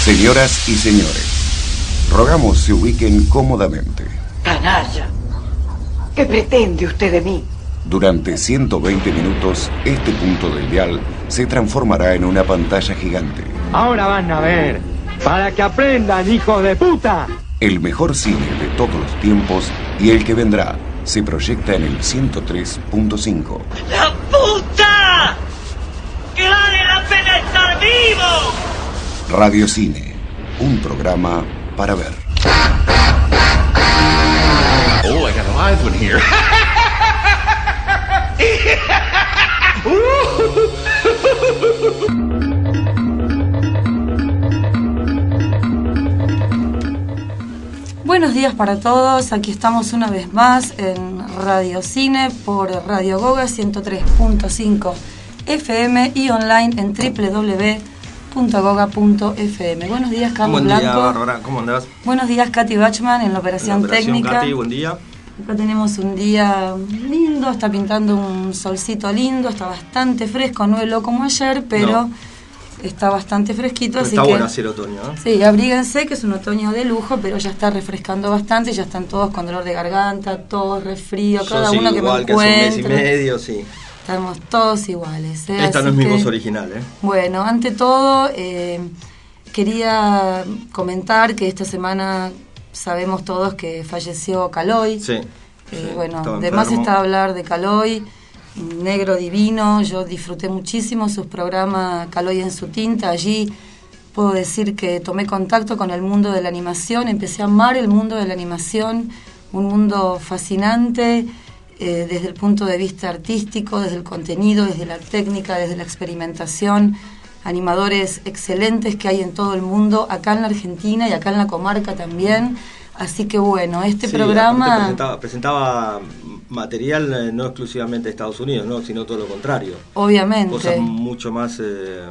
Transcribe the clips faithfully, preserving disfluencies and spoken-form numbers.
Señoras y señores, rogamos se ubiquen cómodamente. Canalla, ¿qué pretende usted de mí? Durante ciento veinte minutos, este punto del dial se transformará en una pantalla gigante. Ahora van a ver, para que aprendan, hijos de puta. El mejor cine de todos los tiempos y el que vendrá se proyecta en el ciento tres punto cinco. ¡La puta! ¡Que vale la pena estar vivo! Radio Cine, un programa para ver. Oh, I got a live one here. Buenos días para todos, aquí estamos una vez más en Radio Cine por Radio Goga ciento tres punto cinco F M y online en doble u doble u doble u punto goga punto f m. Buenos días, Carlos buen Blanco. Buen día, Bárbara, ¿cómo andás? Buenos días, Katy Bachman en la operación, en la operación técnica. Katy, buen día. Acá tenemos un día lindo, está pintando un solcito lindo, está bastante fresco, no heló como ayer, pero no. Está bastante fresquito. Pero así está que, bueno hacer otoño, ¿no? Sí, abríguense, que es un otoño de lujo, pero ya está refrescando bastante, ya están todos con dolor de garganta, tos, resfrío, Yo cada sí, uno que igual me que hace un mes y encuentre. medio, sí. Estamos todos iguales. ¿eh? Esta Así no es mi que, voz original, ¿eh? Bueno, ante todo, eh, quería comentar que esta semana sabemos todos que falleció Caloi. Sí. Eh, sí, bueno, además está hablar de Caloi, negro divino. Yo disfruté muchísimo sus programas Caloi en su tinta. Allí puedo decir que tomé contacto con el mundo de la animación, empecé a amar el mundo de la animación, un mundo fascinante eh, desde el punto de vista artístico, desde el contenido, desde la técnica, desde la experimentación. Animadores excelentes que hay en todo el mundo, acá en la Argentina y acá en la comarca también. Así que bueno, este sí, programa presentaba, presentaba material no exclusivamente de Estados Unidos, ¿no? Sino todo lo contrario. Obviamente. Cosas mucho más eh,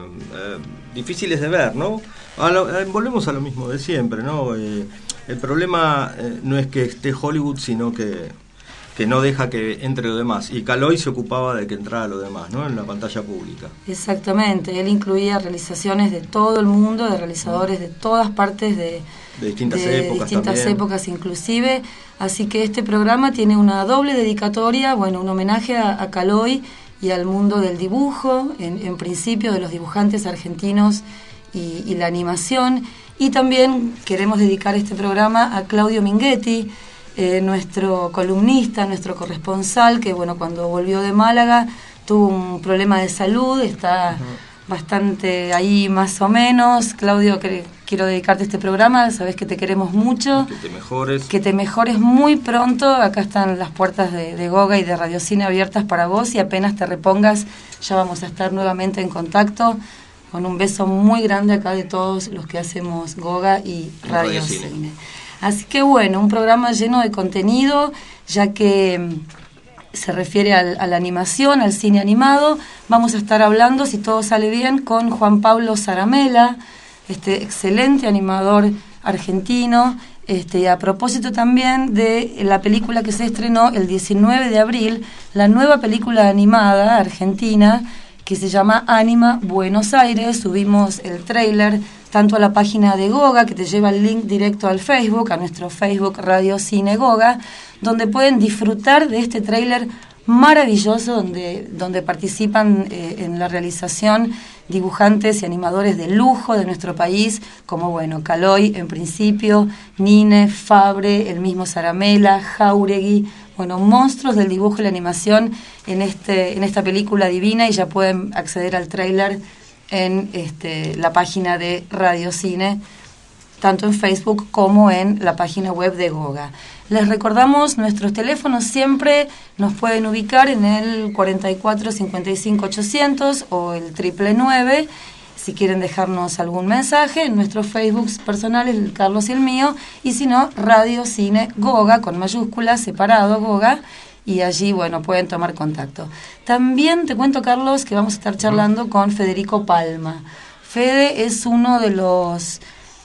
eh, difíciles de ver, ¿no? A lo, eh, volvemos a lo mismo de siempre, ¿no? Eh, el problema eh, no es que esté Hollywood, sino que, que no deja que entre lo demás. Y Caloi se ocupaba de que entrara lo demás, ¿no? En la pantalla pública. Exactamente. Él incluía realizaciones de todo el mundo, de realizadores de todas partes de... de distintas de épocas distintas también. épocas inclusive, así que este programa tiene una doble dedicatoria, bueno, un homenaje a, a Caloi y al mundo del dibujo, en, en principio de los dibujantes argentinos y, y la animación, y también queremos dedicar este programa a Claudio Minghetti, eh, nuestro columnista, nuestro corresponsal, que bueno, cuando volvió de Málaga tuvo un problema de salud, está... Uh-huh. Bastante ahí más o menos. Claudio, que, quiero dedicarte este programa, sabes que te queremos mucho. Que te mejores. Que te mejores muy pronto. Acá están las puertas de, de Goga y de Radio Cine abiertas para vos y apenas te repongas ya vamos a estar nuevamente en contacto. Con un beso muy grande acá de todos los que hacemos Goga y Radio, Radio Cine. Cine. Así que bueno, un programa lleno de contenido, ya que... se refiere al, a la animación, al cine animado. Vamos a estar hablando, si todo sale bien, con Juan Pablo Zaramella, este excelente animador argentino, este, a propósito también de la película que se estrenó el diecinueve de abril, la nueva película animada argentina que se llama Anima Buenos Aires. Subimos el tráiler tanto a la página de Goga, que te lleva el link directo al Facebook, a nuestro Facebook Radio Cine Goga, donde pueden disfrutar de este tráiler maravilloso, donde, donde participan eh, en la realización dibujantes y animadores de lujo de nuestro país, como bueno, Caloi en principio, Nine, Fabre, el mismo Zaramella, Jauregui, bueno, monstruos del dibujo y la animación en este en esta película divina, y ya pueden acceder al tráiler en este, la página de Radio Cine, tanto en Facebook como en la página web de Goga. Les recordamos nuestros teléfonos, siempre nos pueden ubicar en el cuarenta y cuatro cincuenta y cinco ochocientos o el triple nueve, si quieren dejarnos algún mensaje, en nuestros Facebooks personales, el Carlos y el mío, y si no, Radio Cine Goga, con mayúsculas, separado, Goga, y allí, bueno, pueden tomar contacto. También te cuento, Carlos, que vamos a estar charlando con Federico Palma. Fede es uno de los,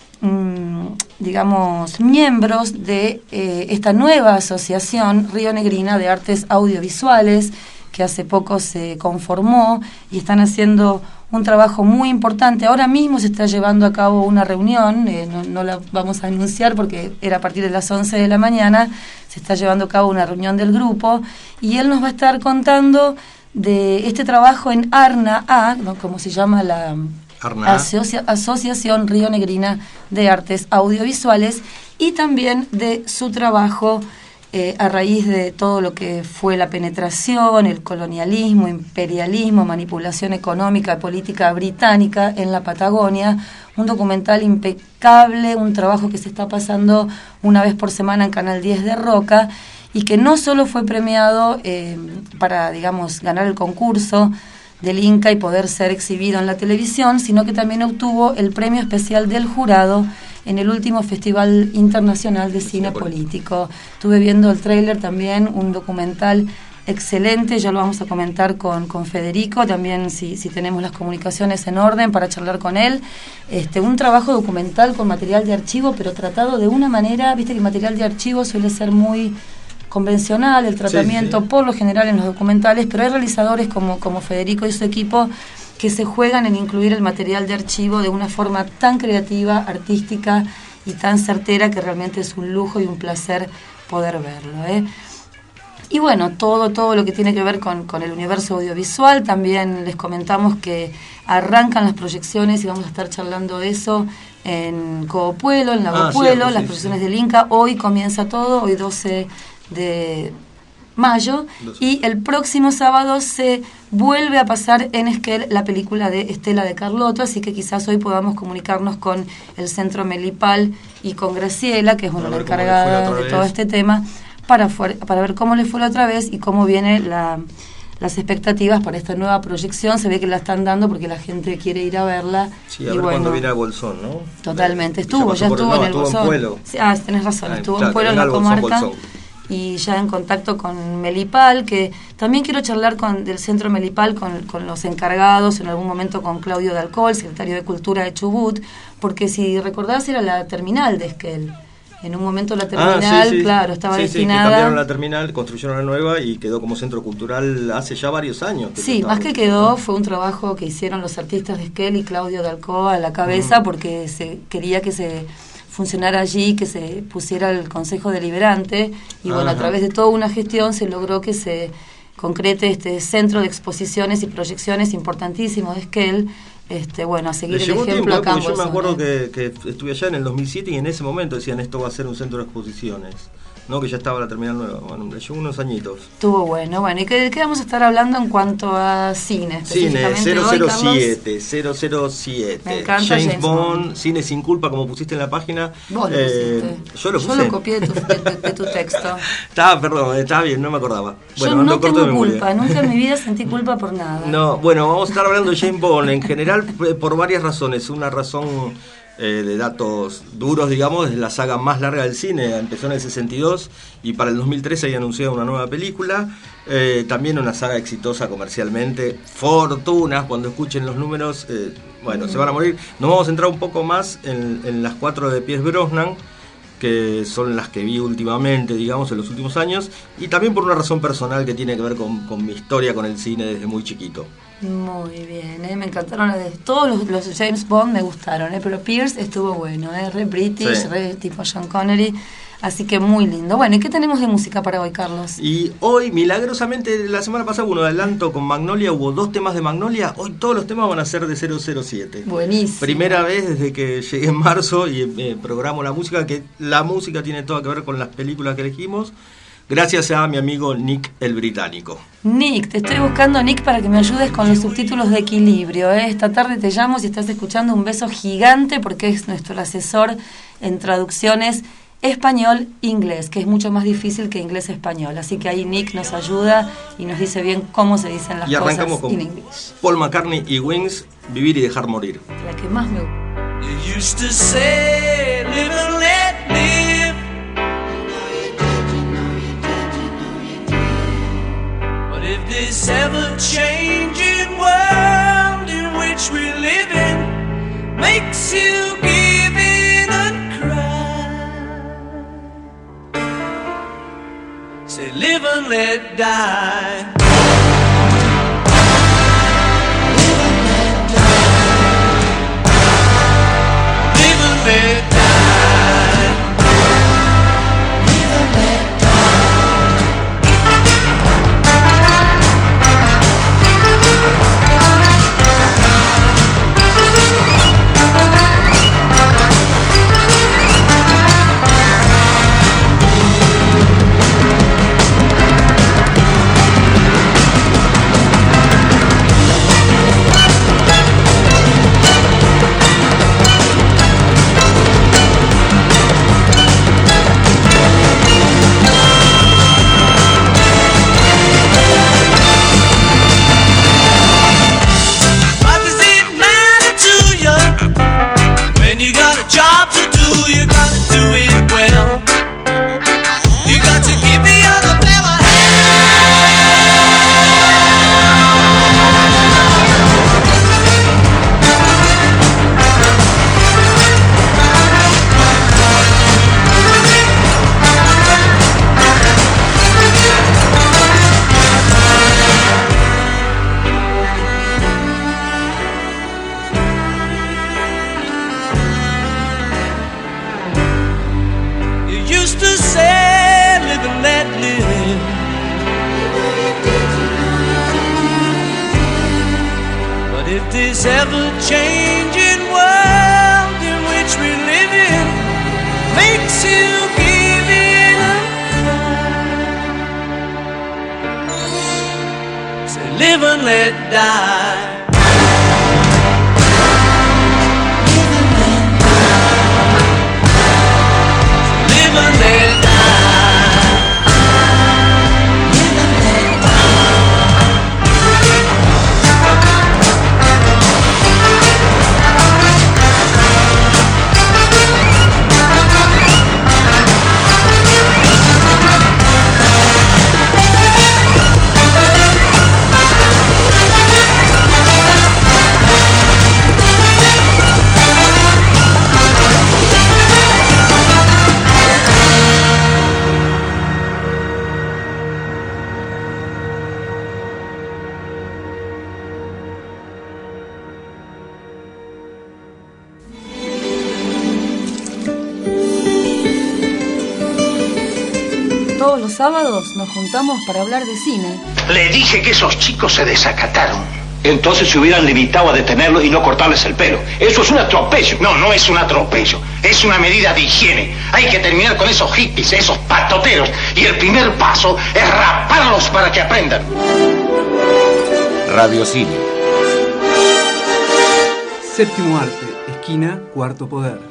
mmm, digamos, miembros de eh, esta nueva asociación rionegrina de artes audiovisuales, que hace poco se conformó y están haciendo un trabajo muy importante. Ahora mismo se está llevando a cabo una reunión, eh, no, no la vamos a anunciar porque era a partir de las once de la mañana, se está llevando a cabo una reunión del grupo y él nos va a estar contando de este trabajo en ARNA A, ¿no? Como se llama la Asocia- Asociación Río Negrina de Artes Audiovisuales, y también de su trabajo Eh, a raíz de todo lo que fue la penetración, el colonialismo, imperialismo, manipulación económica y política británica en la Patagonia. Un documental impecable, un trabajo que se está pasando una vez por semana en Canal diez de Roca, y que no solo fue premiado eh, para, digamos, ganar el concurso del Inca y poder ser exhibido en la televisión, sino que también obtuvo el premio especial del jurado en el último Festival Internacional de Cine Político. Estuve viendo el tráiler también, un documental excelente, ya lo vamos a comentar con, con Federico, también si, si tenemos las comunicaciones en orden para charlar con él. Este, un trabajo documental con material de archivo, pero tratado de una manera, viste que el material de archivo suele ser muy convencional, el tratamiento sí, sí. por lo general en los documentales, pero hay realizadores como, como Federico y su equipo que se juegan en incluir el material de archivo de una forma tan creativa, artística y tan certera que realmente es un lujo y un placer poder verlo, ¿eh? Y bueno, todo, todo lo que tiene que ver con, con el universo audiovisual, también les comentamos que arrancan las proyecciones y vamos a estar charlando eso en Coopuelo, en Lago ah, Puelo, cierto, las sí, proyecciones sí. del Inca. Hoy comienza todo, hoy doce de mayo, y el próximo sábado se vuelve a pasar en Esquel la película de Estela de Carlotto, así que quizás hoy podamos comunicarnos con el Centro Melipal y con Graciela, que es una la encargada de todo este tema, para, para ver cómo le fue la otra vez y cómo viene la, las expectativas para esta nueva proyección. Se ve que la están dando porque la gente quiere ir a verla. Sí, a y ver bueno, cuándo viene a Bolsón, ¿no? Totalmente, estuvo, ya, ya estuvo por, en no, el estuvo Bolsón. En Puelo. Sí, ah, tenés razón, ah, estuvo claro, en Puelo, en la Bolsón, comarca. Bolsón. Y ya en contacto con Melipal, que también quiero charlar con del Centro Melipal, con, con los encargados, en algún momento con Claudio Dalcol, secretario de Cultura de Chubut, porque si recordás era la terminal de Esquel. En un momento la terminal, ah, sí, sí. claro, estaba sí, destinada... Sí, que cambiaron la terminal, construyeron la nueva y quedó como centro cultural hace ya varios años. Que sí, más que quedó, fue un trabajo que hicieron los artistas de Esquel y Claudio Dalcol a la cabeza, mm. porque se quería que se funcionara allí, que se pusiera el Consejo Deliberante, y bueno, Ajá. a través de toda una gestión se logró que se concrete este centro de exposiciones y proyecciones importantísimo de Esquel. Este, bueno, a seguir el ejemplo acá. Yo me acuerdo que, que estuve allá en el dos mil siete y en ese momento decían esto va a ser un centro de exposiciones, ¿no? Que ya estaba la terminal nueva. Bueno, le llevó unos añitos. Estuvo bueno. Bueno, ¿y qué, qué vamos a estar hablando en cuanto a cine? Cine, cero cero siete, cero cero siete. Me encanta James, James Bond, Bond. Cine sin culpa, como pusiste en la página. Vos lo eh, pusiste. Yo lo puse. Yo lo copié de tu, de, de tu texto. Estaba, perdón, estaba bien, no me acordaba. Bueno, yo no tengo culpa, nunca en mi vida sentí culpa por nada. No, bueno, vamos a estar hablando de James Bond en general por varias razones. Una razón eh, de datos duros, digamos, es la saga más larga del cine, empezó en el sesenta y dos y para el dos mil trece había anunciado una nueva película. Eh, también una saga exitosa comercialmente, fortunas, cuando escuchen los números, eh, bueno, mm. se van a morir. Nos vamos a centrar un poco más en, en las cuatro de Pierce Brosnan, que son las que vi últimamente, digamos, en los últimos años, y también por una razón personal que tiene que ver con, con mi historia con el cine desde muy chiquito. Muy bien, ¿eh? Me encantaron las de todos los, los James Bond, me gustaron, ¿eh? Pero Pierce estuvo bueno, ¿eh? Re British, sí. re tipo Sean Connery, así que muy lindo. Bueno, ¿y qué tenemos de música para hoy, Carlos? Y hoy, milagrosamente, la semana pasada hubo un adelanto con Magnolia, hubo dos temas de Magnolia, hoy todos los temas van a ser de cero cero siete. Buenísimo. Primera vez desde que llegué en marzo y eh, programo la música, que la música tiene todo que ver con las películas que elegimos, gracias a mi amigo Nick el Británico. Nick, te estoy buscando, Nick, para que me ayudes con los subtítulos de Equilibrio, ¿eh? Esta tarde te llamo, si estás escuchando, un beso gigante, porque es nuestro asesor en traducciones español-inglés, que es mucho más difícil que inglés-español. Así que ahí Nick nos ayuda y nos dice bien cómo se dicen las y arrancamos cosas con en inglés. Paul McCartney y Wings, Vivir y Dejar Morir. La que más me gusta. You used to say, live and let live. But if this ever-changing world in which we live in makes you give in and cry, say live and let die. if this ever-changing world in which we live in makes you give it up, say live and let die. Live and let die. Todos los sábados nos juntamos para hablar de cine. Le dije que esos chicos se desacataron. Entonces se hubieran limitado a detenerlos y no cortarles el pelo. Eso es un atropello. No, no es un atropello. Es una medida de higiene. Hay que terminar con esos hippies, esos patoteros. Y el primer paso es raparlos para que aprendan. Radio Cine. Séptimo arte, esquina, cuarto poder.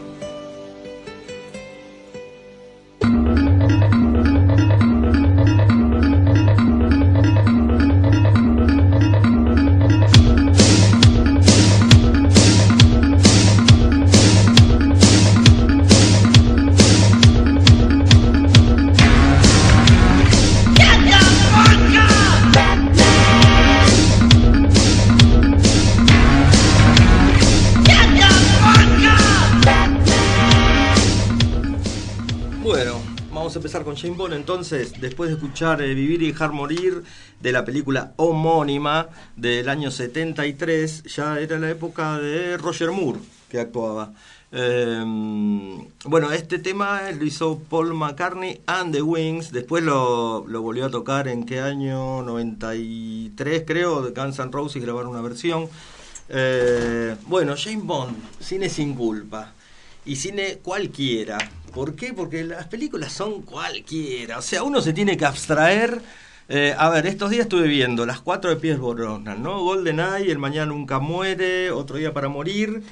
Vamos a empezar con James Bond entonces, después de escuchar eh, Vivir y dejar morir, de la película homónima del año setenta y tres, ya era la época de Roger Moore que actuaba. Eh, bueno, este tema lo hizo Paul McCartney and the Wings, después lo, lo volvió a tocar en qué año, noventa y tres creo, de Guns N' Roses, grabaron una versión. Eh, bueno, James Bond, cine sin culpa. Y cine cualquiera. ¿Por qué? Porque las películas son cualquiera. O sea, uno se tiene que abstraer. Eh, a ver, estos días estuve viendo las cuatro de Pierce Brosnan, ¿no? GoldenEye, El Mañana Nunca Muere, Otro Día para Morir.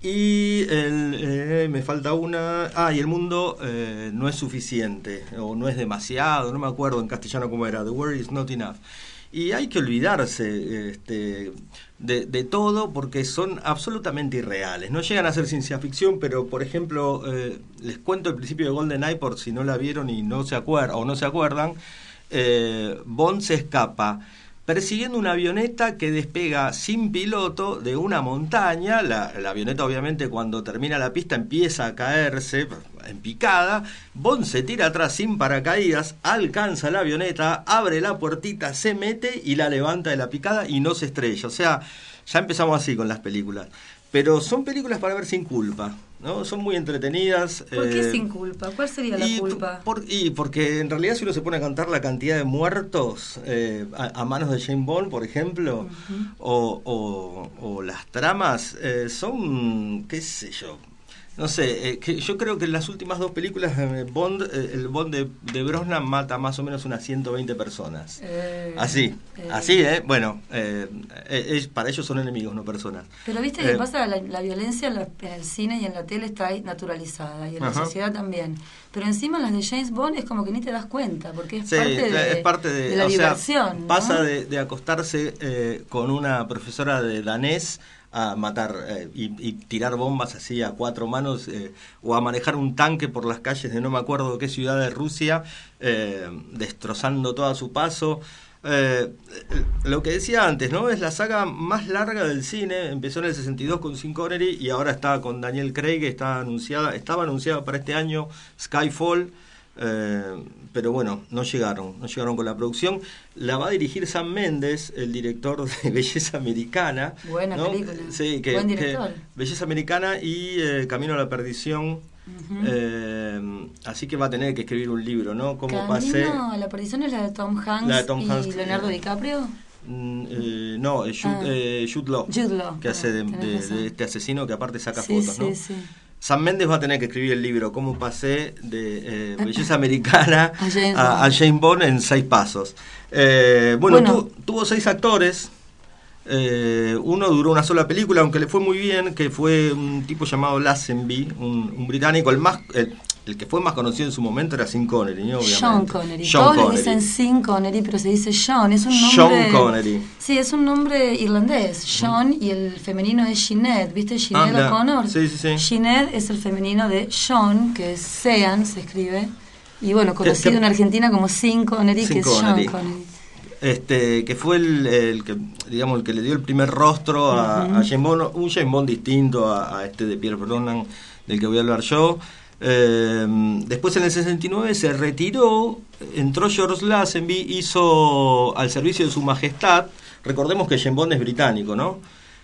Y el, eh, me falta una. Ah, y El Mundo eh, no es suficiente. O no es demasiado. No me acuerdo en castellano cómo era. The World is not enough. Y hay que olvidarse este, de, de todo porque son absolutamente irreales. No llegan a ser ciencia ficción, pero por ejemplo, eh, les cuento el principio de GoldenEye por si no la vieron y no se acuerdan o no se acuerdan. Eh, Bond se escapa persiguiendo una avioneta que despega sin piloto de una montaña. La, la avioneta obviamente cuando termina la pista empieza a caerse en picada. Bond se tira atrás sin paracaídas, alcanza la avioneta, abre la puertita, se mete y la levanta de la picada y no se estrella. O sea, ya empezamos así con las películas. Pero son películas para ver sin culpa, ¿no? Son muy entretenidas. ¿Por qué eh, sin culpa? ¿Cuál sería la y culpa? Por, y porque en realidad si uno se pone a contar la cantidad de muertos eh, a, a manos de James Bond, por ejemplo, uh-huh. o, o, o las tramas, eh, son, qué sé yo, no sé, eh, que yo creo que en las últimas dos películas eh, Bond, eh, el Bond de, de Brosnan mata más o menos unas ciento veinte personas. Eh, así, eh. así, ¿eh? Bueno, eh, eh, para ellos son enemigos, no personas. Pero viste que eh, pasa, la, la violencia en, la, en el cine y en la tele está ahí naturalizada, y en ajá. la sociedad también. Pero encima las de James Bond es como que ni te das cuenta, porque es, sí, parte, de, es parte de, de la o diversión. Sea, ¿no? Pasa de, de acostarse eh, con una profesora de danés a matar eh, y, y tirar bombas así a cuatro manos eh, o a manejar un tanque por las calles de no me acuerdo qué ciudad de Rusia, eh, destrozando todo a su paso. Eh, lo que decía antes, ¿no? Es la saga más larga del cine. Empezó en el sesenta y dos con Sean Connery y ahora está con Daniel Craig. Está anunciada, estaba anunciada para este año Skyfall. Eh, pero bueno, no llegaron, no llegaron con la producción. La va a dirigir Sam Mendes, el director de Belleza Americana. Buena ¿no? película. Sí, que, buen director. Que Belleza Americana y eh, Camino a la Perdición. Uh-huh. Eh, así que va a tener que escribir un libro, ¿no? ¿Cómo Camino pasé? a la Perdición es la de Tom Hanks, la de Tom y Hanks, Leonardo eh, DiCaprio. Mm, eh, no, es Jude, Ah. eh, Jude Law, Jude Law, que hace de, tenés de- razón. de este asesino que aparte saca Sí, fotos, sí, ¿no? sí. Sam Mendes va a tener que escribir el libro Cómo pasé de eh, belleza americana A James a, Bond. a James Bond en seis pasos. Eh, bueno, Bueno. tu- tuvo seis actores. Eh, uno duró una sola película, aunque le fue muy bien, que fue un tipo llamado Lazenby, un, un británico, el más el, el que fue más conocido en su momento era Sean Connery, ¿no? Obviamente. Sean Connery. Sean Todos Connery. le dicen Sean Connery, pero se dice Sean. Es un nombre. Sean Connery. Sí, es un nombre irlandés. Sean y el femenino es Sinead. ¿Viste? Sinead Ah, la- O'Connor. sí, sí, sí. Sinead es el femenino de Sean, que es Sean, se escribe. Y bueno, conocido que- en Argentina como Sean Connery, Sean que es Sean Connery. Connery. Este, que fue el, el que, digamos, el que le dio el primer rostro a, Ujú. a James Bond, un James Bond distinto a, a este de Pierce Brosnan, del que voy a hablar yo. Eh, después en el sesenta y nueve se retiró, entró George Lazenby, hizo Al servicio de su majestad. Recordemos que James Bond es británico, ¿no?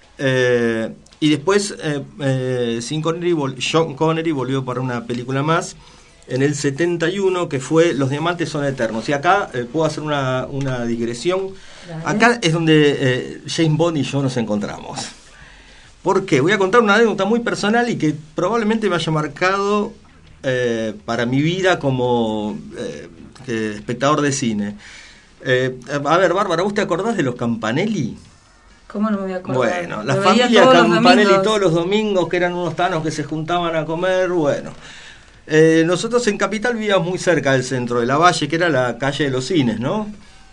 Eh, y después eh, eh, Sean Connery, vol- Sean Connery volvió para una película más en el setenta y uno, que fue Los diamantes son eternos. Y acá eh, puedo hacer una, una digresión. Dale. Acá es donde eh, James Bond y yo nos encontramos. ¿Por qué? Voy a contar una anécdota muy personal y que probablemente me haya marcado eh, para mi vida como eh, que espectador de cine. Eh, a ver, Bárbara, ¿vos te acordás de los Campanelli? ¿Cómo no me voy a acordar? Bueno, la Lo veía familia todos los Campanelli domingos. todos los domingos, que eran unos tanos que se juntaban a comer, bueno. Eh, nosotros en Capital vivíamos muy cerca del centro de la Valle, que era la calle de los cines, ¿no?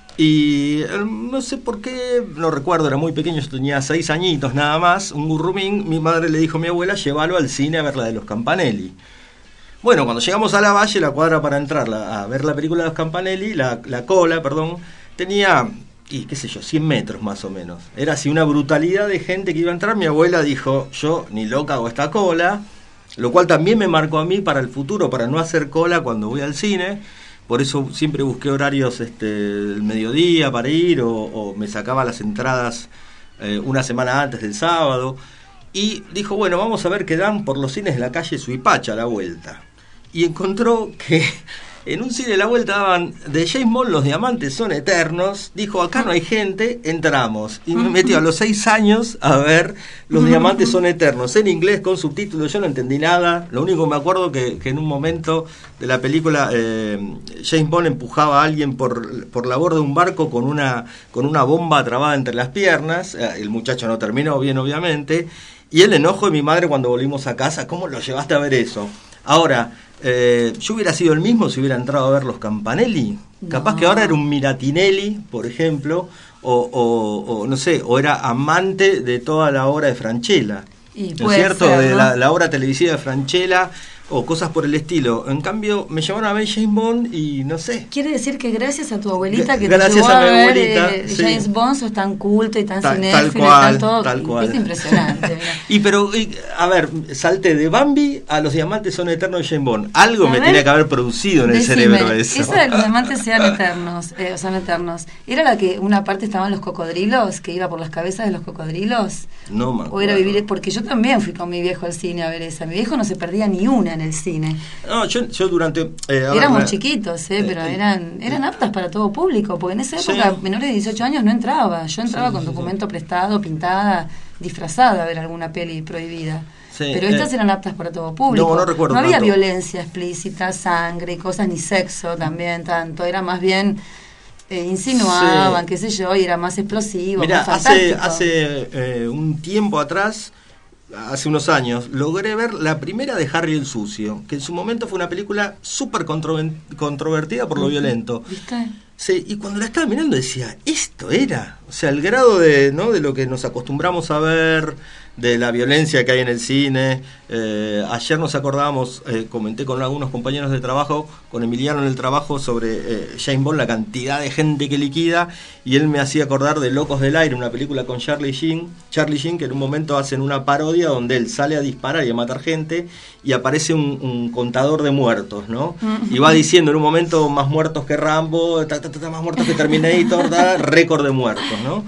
Y eh, no sé por qué, no recuerdo, era muy pequeño, yo tenía seis añitos nada más, un gurrumín, mi madre le dijo a mi abuela, llévalo al cine a ver la de los Campanelli. Bueno, cuando llegamos a la Valle, la cuadra para entrar la- a ver la película de los Campanelli, la, la cola, perdón, tenía, y qué sé yo, cien metros más o menos. Era así una brutalidad de gente que iba a entrar. Mi abuela dijo, yo ni loca hago esta cola, lo cual también me marcó a mí para el futuro, para no hacer cola cuando voy al cine. Por eso siempre busqué horarios este, del mediodía para ir, o, o me sacaba las entradas eh, una semana antes del sábado. Y dijo, bueno, vamos a ver qué dan por los cines de la calle Suipacha a la vuelta. Y encontró que en un cine de la vuelta daban de James Bond Los diamantes son eternos. Dijo, acá no hay gente, entramos. Y me metió a los seis años a ver Los diamantes son eternos, en inglés con subtítulos. Yo no entendí nada. Lo único que me acuerdo que, que en un momento de la película eh, James Bond empujaba a alguien por, por la borda de un barco con una, con una bomba trabada entre las piernas. Eh, el muchacho no terminó bien, obviamente. Y el enojo de mi madre cuando volvimos a casa, ¿cómo lo llevaste a ver eso? Ahora, eh, yo hubiera sido el mismo si hubiera entrado a ver los Campanelli. No. Capaz que ahora era un Miratinelli, por ejemplo, o, o, o no sé, o era amante de toda la obra de Francella. Y ¿No es puede cierto? ser, De ¿no? la, la obra televisiva de Francella o cosas por el estilo. En cambio, me llamaron a ver James Bond y no sé. Quiere decir que gracias a tu abuelita que Gracias te llevó a a, mi ver abuelita, eh, sí. James Bond, sos tan culto y tan Tal- cinéfilo tal y cual, tan todo. tal cual. Es impresionante. Mira. Y pero, y, a ver, salté de Bambi a Los diamantes son eternos de James Bond. Algo A me ver, tiene que haber producido en el Decime, cerebro eso. Esa de los diamantes sean eternos, eh, o son eternos. ¿Era la que una parte estaban los cocodrilos, que iba por las cabezas de los cocodrilos? No me O era acuerdo. vivir, porque yo también fui con mi viejo al cine a ver esa. Mi viejo no se perdía ni una en el cine. No, yo, yo durante... eh, a ver, Éramos me- chiquitos, eh, eh, pero eh, eran eran aptas para todo público, porque en esa Sí. época menores de dieciocho años no entraba. Yo entraba Sí, con sí, sí. documento prestado, pintada, disfrazada a ver alguna peli prohibida. Sí, Pero estas eh, eran aptas para todo público. no, no recuerdo había tanto. violencia explícita, sangre y cosas, ni sexo también tanto. Era más bien... eh, insinuaban, Sí. qué sé yo, y era más explosivo, Mirá, más hace, fantástico. hace eh, un tiempo atrás, hace unos años, logré ver la primera de Harry el Sucio, que en su momento fue una película súper controven- controvertida por lo violento. ¿Viste? Sí, y cuando la estaba mirando decía, esto era, o sea, el grado de, ¿no?, de lo que nos acostumbramos a ver, de la violencia que hay en el cine. Eh, ayer nos acordábamos, eh, comenté con algunos compañeros de trabajo, con Emiliano en el trabajo, sobre eh, James Bond, la cantidad de gente que liquida, y él me hacía acordar de Locos del Aire, una película con Charlie Sheen, Charlie Sheen, que en un momento hacen una parodia donde él sale a disparar y a matar gente, y aparece un, un contador de muertos, ¿no? Y va diciendo en un momento, más muertos que Rambo, ta, ta, ta, ta, más muertos que Terminator, ta, récord de muertos, ¿no?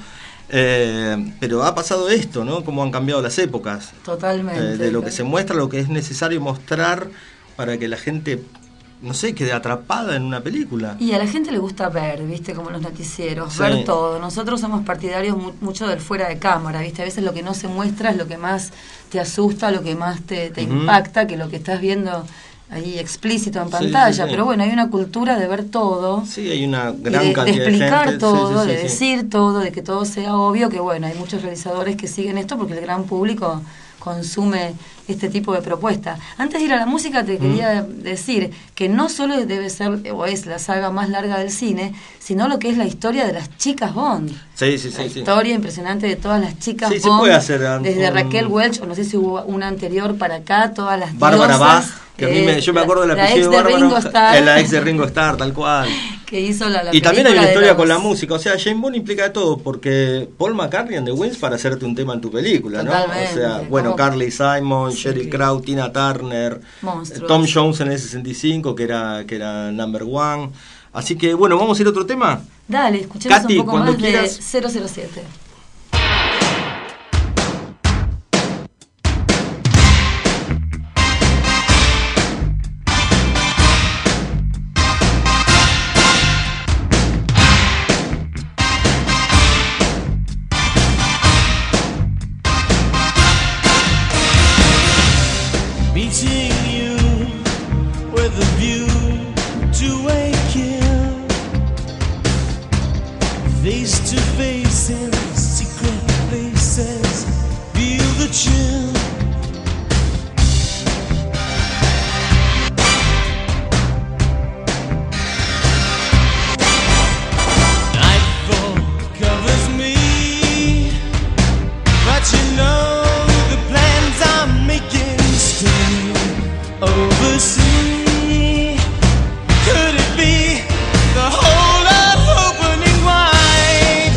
Eh, pero ha pasado esto, ¿no? Cómo han cambiado las épocas. Totalmente. Eh, de lo que se muestra, lo que es necesario mostrar para que la gente no sé, quede atrapada en una película. Y a la gente le gusta ver, ¿viste? Como los noticieros, Sí. ver todo. Nosotros somos partidarios mu- mucho del fuera de cámara, ¿viste? A veces lo que no se muestra es lo que más te asusta, lo que más te, te Ujú. impacta, que lo que estás viendo ahí explícito en Sí, pantalla. sí, sí. Pero bueno, hay una cultura de ver todo. Sí, hay una Y gran de, de cantidad de, explicar gente. todo, Sí, sí, de sí, sí. decir todo, de que todo sea obvio, que bueno, hay muchos realizadores que siguen esto porque el gran público consume este tipo de propuesta. Antes de ir a la música te quería decir que no solo debe ser o es la saga más larga del cine, sino lo que es la historia de las chicas Bond. Sí, sí, La sí, sí. historia impresionante de todas las chicas Sí, se Bond, puede hacer, um, desde un- Raquel Welch, o no sé si hubo una anterior para acá, todas las Bárbara diosas, Bach, que a mí me, yo me la- acuerdo del la apellido ex de de Bárbara. Ringo Starr. eh, La ex de Ringo Starr, tal cual. que hizo la, la Y también hay película una de historia los- con la música, o sea, James Bond implica de todo, porque Paul McCartney and the Wings para hacerte un tema en tu película, ¿no? Totalmente, O sea, bueno, como- Carly Simon, Sí, Sheryl que- Crow, Tina Turner, Monstruos. Tom Jones en el sesenta y cinco, que era, que era number one. Así que, bueno, ¿vamos a ir a otro tema? Dale, escuchemos Katy, un poco cuando más quieras. de cero cero siete. Meeting you with a view to a kill, face to face in secret places, feel the chill. Nightfall covers me, but you know the plans I'm making stay oversea. Could it be the whole of opening wide?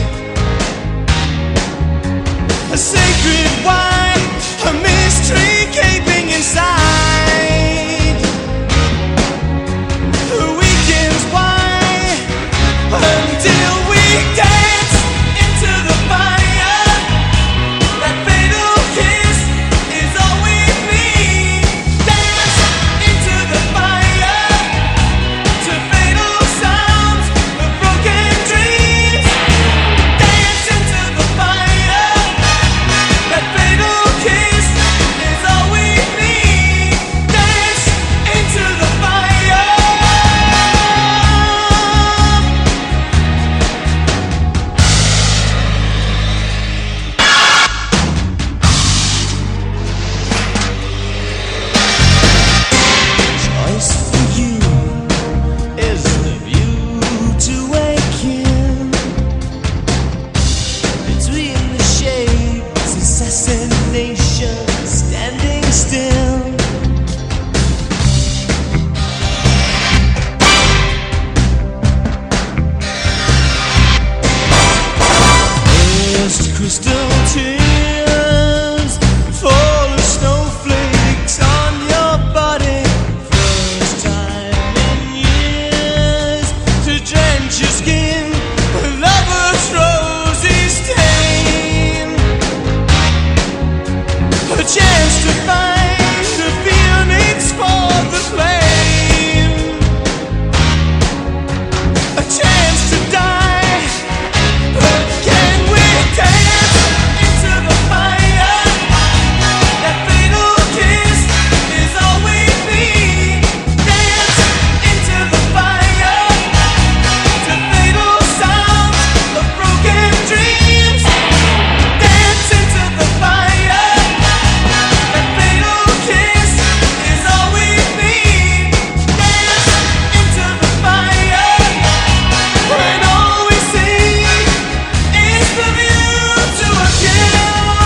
A sacred wine, a mystery gaping inside. The weekends why until we dance into the fire. That fatal kiss is all we need. Dance into the fire to fatal sounds of broken dreams. Dance into the fire. That fatal kiss is all we need. Dance into the fire. Choice for you is the view to awaken between the shades, assassination, standing still. First crystal tears fall as snowflakes on your body. First time in years to drench your skin with lover's rosy stain. A chance to find the phoenix for the flame. A chance to die. But can we dance into the fire? That fatal kiss is all we need. Dance into the fire to fatal sounds of broken dreams. Dance into the fire. That fatal kiss is all we need. Dance into the fire when all we see is the view to a kill.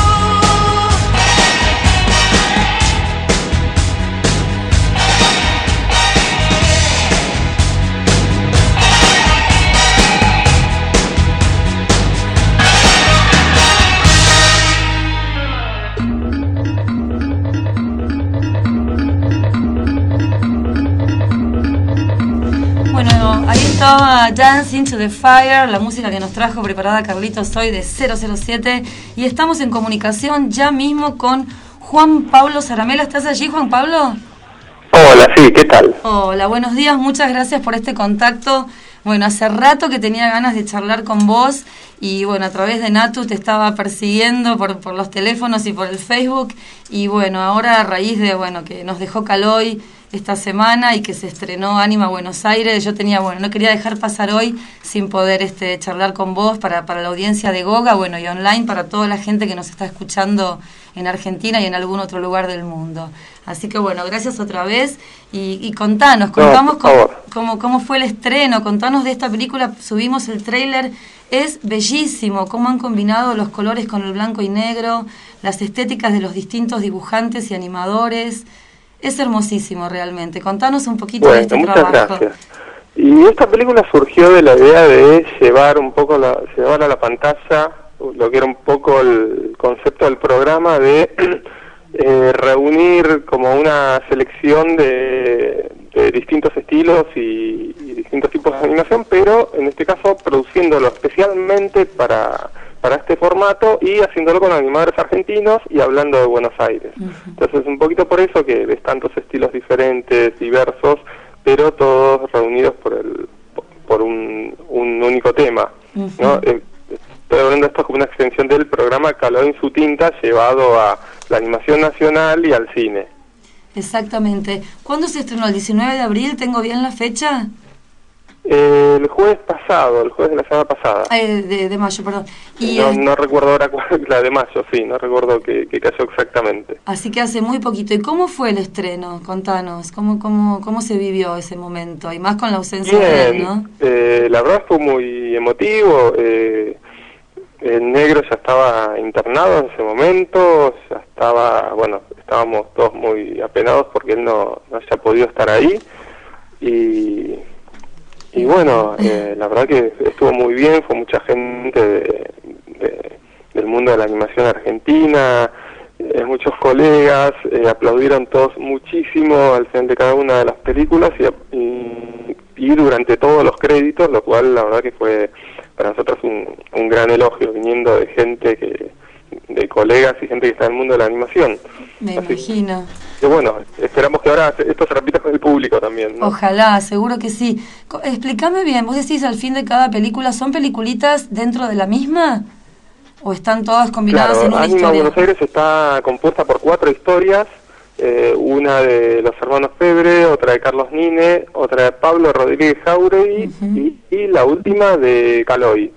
Bueno, ahí estaba Dancing to the Fire, la música que nos trajo preparada Carlitos hoy de cero cero siete. Y estamos en comunicación ya mismo con Juan Pablo Zaramela. ¿Estás allí, Juan Pablo? Hola, sí, ¿qué tal? Hola, buenos días, muchas gracias por este contacto. Bueno, hace rato que tenía ganas de charlar con vos y bueno, a través de Natu te estaba persiguiendo por, por los teléfonos y por el Facebook y bueno, ahora a raíz de, bueno, que nos dejó Caloi esta semana y que se estrenó Ánima Buenos Aires, yo tenía, bueno, no quería dejar pasar hoy sin poder este charlar con vos para, para la audiencia de Goga, bueno, y online para toda la gente que nos está escuchando en Argentina y en algún otro lugar del mundo. Así que bueno, gracias otra vez y, y contanos, contamos no, cómo, cómo, cómo fue el estreno, contanos de esta película, subimos el tráiler, es bellísimo, cómo han combinado los colores con el blanco y negro, las estéticas de los distintos dibujantes y animadores. Es hermosísimo realmente. Contanos un poquito bueno, de este muchas trabajo. Gracias. Y esta película surgió de la idea de llevar un poco la, llevar a la pantalla lo que era un poco el concepto del programa de eh, reunir como una selección de, de distintos estilos y, y distintos tipos de animación, pero en este caso produciéndolo especialmente para para este formato y haciéndolo con animadores argentinos y hablando de Buenos Aires. Uh-huh. Entonces, un poquito por eso que ves tantos estilos diferentes, diversos, pero todos reunidos por el por un, un único tema, uh-huh. ¿no? Eh, estoy hablando de esto como una extensión del programa Caloi en su tinta llevado a la animación nacional y al cine. Exactamente. ¿Cuándo se estrenó? ¿El diecinueve de abril? ¿Tengo bien la fecha? Eh, el jueves pasado, el jueves de la semana pasada. Eh, de, de mayo, perdón. Y no, el... no recuerdo ahora cuál, la de mayo, sí, no recuerdo qué, qué cayó exactamente. Así que hace muy poquito. ¿Y cómo fue el estreno? Contanos, ¿cómo cómo cómo se vivió ese momento? Y más con la ausencia Bien, de él, ¿no? Eh, la verdad fue muy emotivo. Eh, el negro ya estaba internado en ese momento, ya estaba, bueno, estábamos todos muy apenados porque él no, no haya podido estar ahí. Y... Y bueno, eh, la verdad que estuvo muy bien, fue mucha gente de, de, del mundo de la animación argentina, eh, muchos colegas, eh, aplaudieron todos muchísimo al final de cada una de las películas y, y, y durante todos los créditos, lo cual la verdad que fue para nosotros un, un gran elogio, viniendo de gente que, de colegas y gente que está en el mundo de la animación. Me Así, imagino. Y bueno, esperamos que ahora esto se repita con el público también, ¿no? Ojalá, seguro que sí. Co- explícame bien, vos decís al fin de cada película, ¿son peliculitas dentro de la misma? ¿O están todas combinadas claro, en una Ánima historia? Buenos Aires está compuesta por cuatro historias, eh, una de los hermanos Febre, otra de Carlos Nine, otra de Pablo Rodríguez Jauregui uh-huh. y, y la última de Caloi.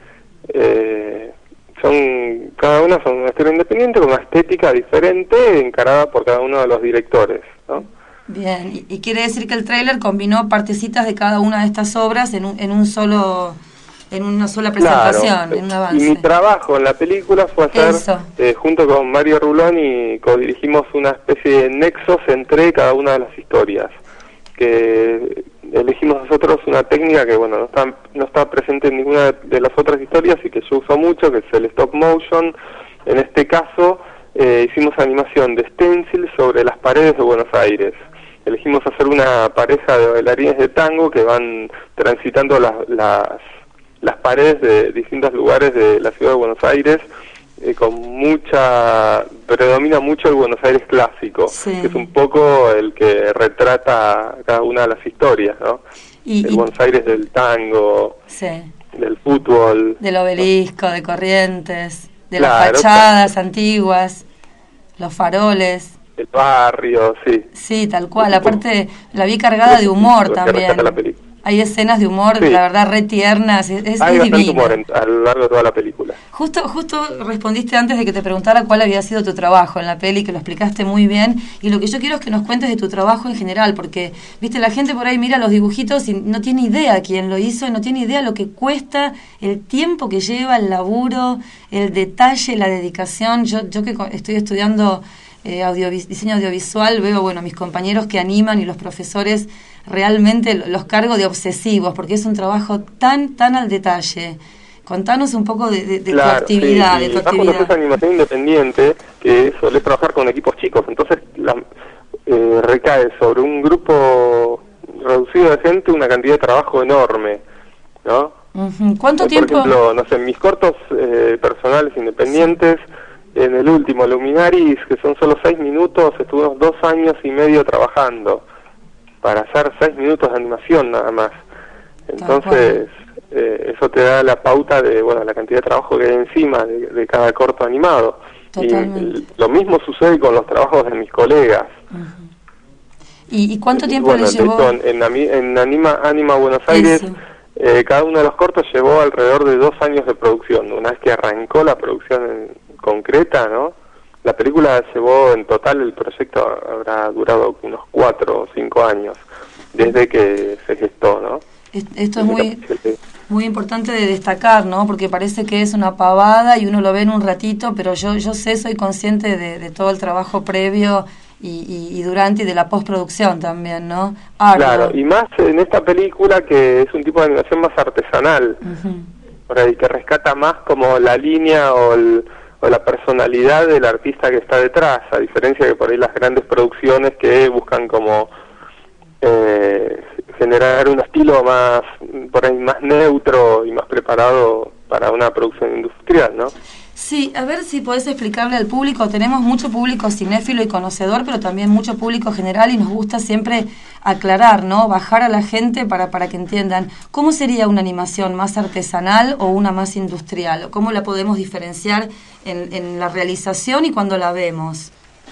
Eh, son cada una son una historia independiente con una estética diferente encarada por cada uno de los directores, ¿no? Bien, y, y quiere decir que el tráiler combinó partecitas de cada una de estas obras en un, en un solo en una sola presentación, claro, en un avance. Y mi trabajo en la película fue hacer, eh, junto con Mario Rulón, y codirigimos una especie de nexos entre cada una de las historias, que elegimos nosotros una técnica que bueno no está, no está presente en ninguna de las otras historias y que yo uso mucho, que es el stop motion. En este caso eh, hicimos animación de stencil sobre las paredes de Buenos Aires. Elegimos hacer una pareja de bailarines de tango que van transitando las, las, las paredes de distintos lugares de la ciudad de Buenos Aires, eh, con mucha, predomina mucho el Buenos Aires clásico, sí. que es un poco el que retrata cada una de las historias, ¿no? Y, el y... Buenos Aires del tango, sí. del fútbol, del obelisco, de Corrientes, de claro, las fachadas claro. antiguas, los faroles. El barrio, sí. Sí, tal cual. Aparte, la vi cargada de humor también. Hay escenas de humor, sí. la verdad, re tiernas. Es, es Hay bastante divino. humor en, a lo largo de toda la película. Justo justo respondiste antes de que te preguntara cuál había sido tu trabajo en la peli, que lo explicaste muy bien. Y lo que yo quiero es que nos cuentes de tu trabajo en general, porque, viste, la gente por ahí mira los dibujitos y no tiene idea quién lo hizo, no tiene idea lo que cuesta, el tiempo que lleva, el laburo, el detalle, la dedicación. Yo, yo que estoy estudiando eh, audiovis- diseño audiovisual, veo, bueno, mis compañeros que animan y los profesores realmente los cargo de obsesivos, porque es un trabajo tan, tan al detalle. Contanos un poco de, de, de claro, tu actividad. Sí, de tu bajo actividad. esa animación independiente, que solés trabajar con equipos chicos, entonces la, eh, recae sobre un grupo reducido de gente una cantidad de trabajo enorme, ¿no? Uh-huh. ¿Cuánto eh, tiempo? Por ejemplo, no sé, en mis cortos eh, personales independientes, sí. en el último, Luminaris, que son solo seis minutos, estuvimos dos años y medio trabajando. para hacer seis minutos de animación nada más. Entonces, eh, eso te da la pauta de, bueno, la cantidad de trabajo que hay encima de, de cada corto animado. Totalmente. Y el, lo mismo sucede con los trabajos de mis colegas. Uh-huh. ¿Y, ¿Y cuánto tiempo bueno, les llevó? En, en, en Anima, Anima Buenos Aires, eh, cada uno de los cortos llevó alrededor de dos años de producción. Una vez que arrancó la producción en, concreta, ¿no? La película llevó en total, el proyecto habrá durado unos cuatro o cinco años, desde que se gestó, ¿no? Esto es muy, muy importante de destacar, ¿no? Porque parece que es una pavada y uno lo ve en un ratito, pero yo yo sé, soy consciente de, de todo el trabajo previo y, y, y durante y de la postproducción también, ¿no? Ardo. Claro, y más en esta película que es un tipo de animación más artesanal, uh-huh. por ahí, que rescata más como la línea o, el, o la personalidad del artista que está detrás, a diferencia de por ahí las grandes producciones que buscan como eh, generar un estilo más, por ahí más neutro y más preparado para una producción industrial, ¿no? Sí, a ver si podés explicarle al público. Tenemos mucho público cinéfilo y conocedor, pero también mucho público general, y nos gusta siempre aclarar, ¿no? Bajar a la gente para, para que entiendan cómo sería una animación más artesanal o una más industrial, o cómo la podemos diferenciar en, en la realización y cuando la vemos.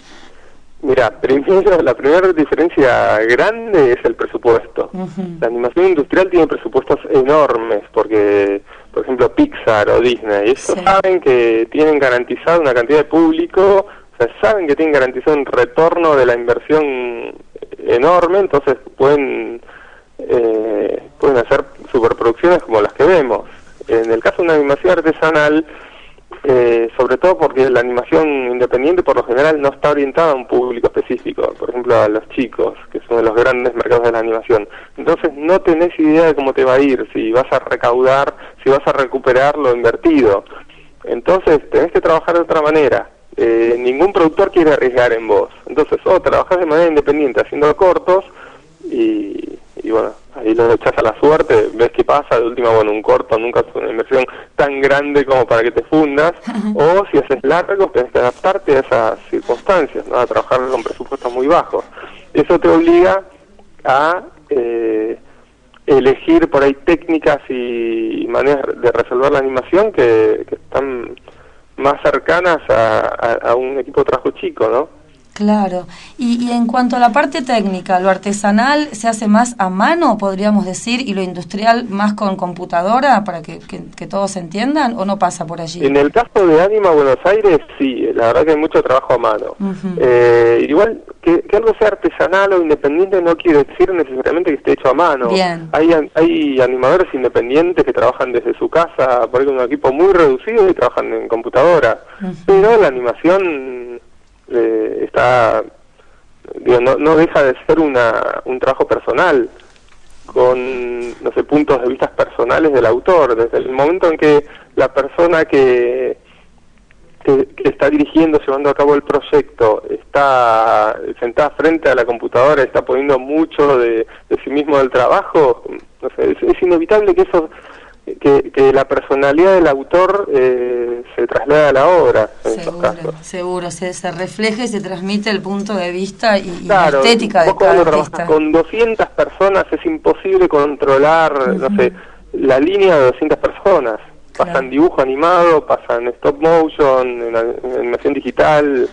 Mira, primero, la primera diferencia grande es el presupuesto. Uh-huh. La animación industrial tiene presupuestos enormes, porque, por ejemplo, Pixar o Disney, ellos sí. saben que tienen garantizado una cantidad de público, o sea, saben que tienen garantizado un retorno de la inversión enorme, entonces pueden, eh, pueden hacer superproducciones como las que vemos. En el caso de una animación artesanal, Eh, sobre todo porque la animación independiente por lo general no está orientada a un público específico, por ejemplo a los chicos, que son de los grandes mercados de la animación. Entonces no tenés idea de cómo te va a ir, si vas a recaudar, si vas a recuperar lo invertido. Entonces tenés que trabajar de otra manera. Eh, ningún productor quiere arriesgar en vos. Entonces o trabajás de manera independiente haciendo cortos y, y bueno, ahí lo echás a la suerte, ves qué pasa. De última, bueno, un corto nunca es una inversión tan grande como para que te fundas, o si haces largos tenés que adaptarte a esas circunstancias, ¿no? A trabajar con presupuestos muy bajos. Eso te obliga a eh, elegir por ahí técnicas y maneras de resolver la animación que, que están más cercanas a, a, a un equipo de trabajo chico, ¿no? Claro. Y, y en cuanto a la parte técnica, ¿lo artesanal se hace más a mano, podríamos decir, y lo industrial más con computadora, para que, que, que todos entiendan, o no pasa por allí? En el caso de Anima Buenos Aires, sí, la verdad que hay mucho trabajo a mano. Uh-huh. eh, igual, que, que algo sea artesanal o independiente no quiere decir necesariamente que esté hecho a mano. Bien. Hay, hay animadores independientes que trabajan desde su casa, por ahí con un equipo muy reducido y trabajan en computadora. Uh-huh. Pero la animación Eh, está, digo, no, no deja de ser una un trabajo personal, con, no sé, puntos de vista personales del autor. Desde el momento en que la persona que, que, que está dirigiendo, llevando a cabo el proyecto, está sentada frente a la computadora, está poniendo mucho de, de sí mismo del trabajo, no sé, es, es inevitable que eso Que, que la personalidad del autor eh, se traslada a la obra en seguro, estos casos. Seguro, se, se refleja y se transmite el punto de vista y, y claro, la estética de cada cuando artista. trabajas con doscientas personas es imposible controlar, uh-huh. no sé, la línea de doscientas personas. Pasan claro. dibujo animado, pasan stop motion, en, en animación digital.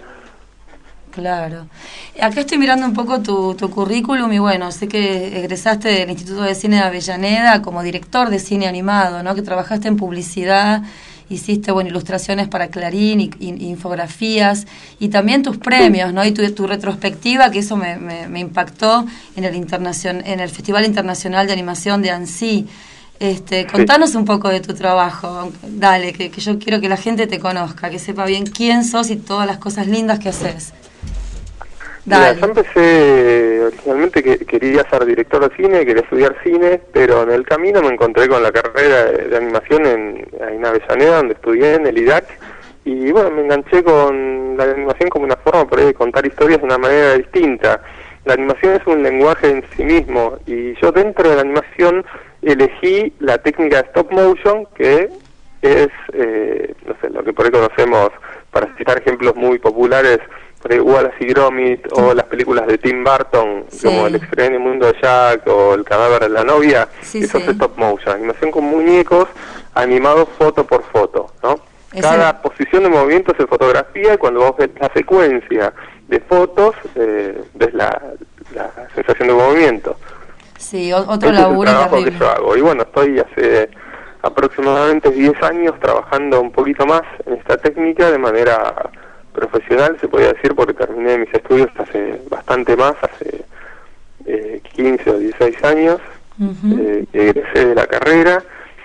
Claro. Acá estoy mirando un poco tu, tu currículum y bueno, sé que egresaste del Instituto de Cine de Avellaneda como director de cine animado, ¿no? Que trabajaste en publicidad, hiciste, bueno, ilustraciones para Clarín y, y infografías y también tus premios, ¿no? Y tu, tu retrospectiva, que eso me, me, me impactó en el internacion, en el Festival Internacional de Animación de Annecy. Este, contanos un poco de tu trabajo, dale, que, que yo quiero que la gente te conozca, que sepa bien quién sos y todas las cosas lindas que haces. Mira, yo empecé, originalmente que quería ser director de cine, quería estudiar cine, pero en el camino me encontré con la carrera de, de animación en, en Avellaneda, donde estudié en el I D A C, y bueno, me enganché con la animación como una forma por ahí de contar historias de una manera distinta. La animación es un lenguaje en sí mismo, y yo dentro de la animación elegí la técnica de stop motion, que es, eh, no sé, lo que por ahí conocemos, para citar ejemplos muy populares, por ahí Wallace y Gromit, o las películas de Tim Burton, sí. como El extraño mundo de Jack o El cadáver de la novia, sí, eso sí. es stop motion, animación con muñecos animados foto por foto, ¿no? Es Cada el... posición de movimiento es fotografía, y cuando vos ves la secuencia de fotos, eh, ves la, la sensación de movimiento. Sí, otro laburo es el trabajo que yo hago. Y bueno, estoy hace aproximadamente diez años trabajando un poquito más en esta técnica de manera profesional, se podría decir, porque terminé mis estudios hace bastante más, hace eh, quince o dieciséis años, uh-huh. eh, egresé de la carrera,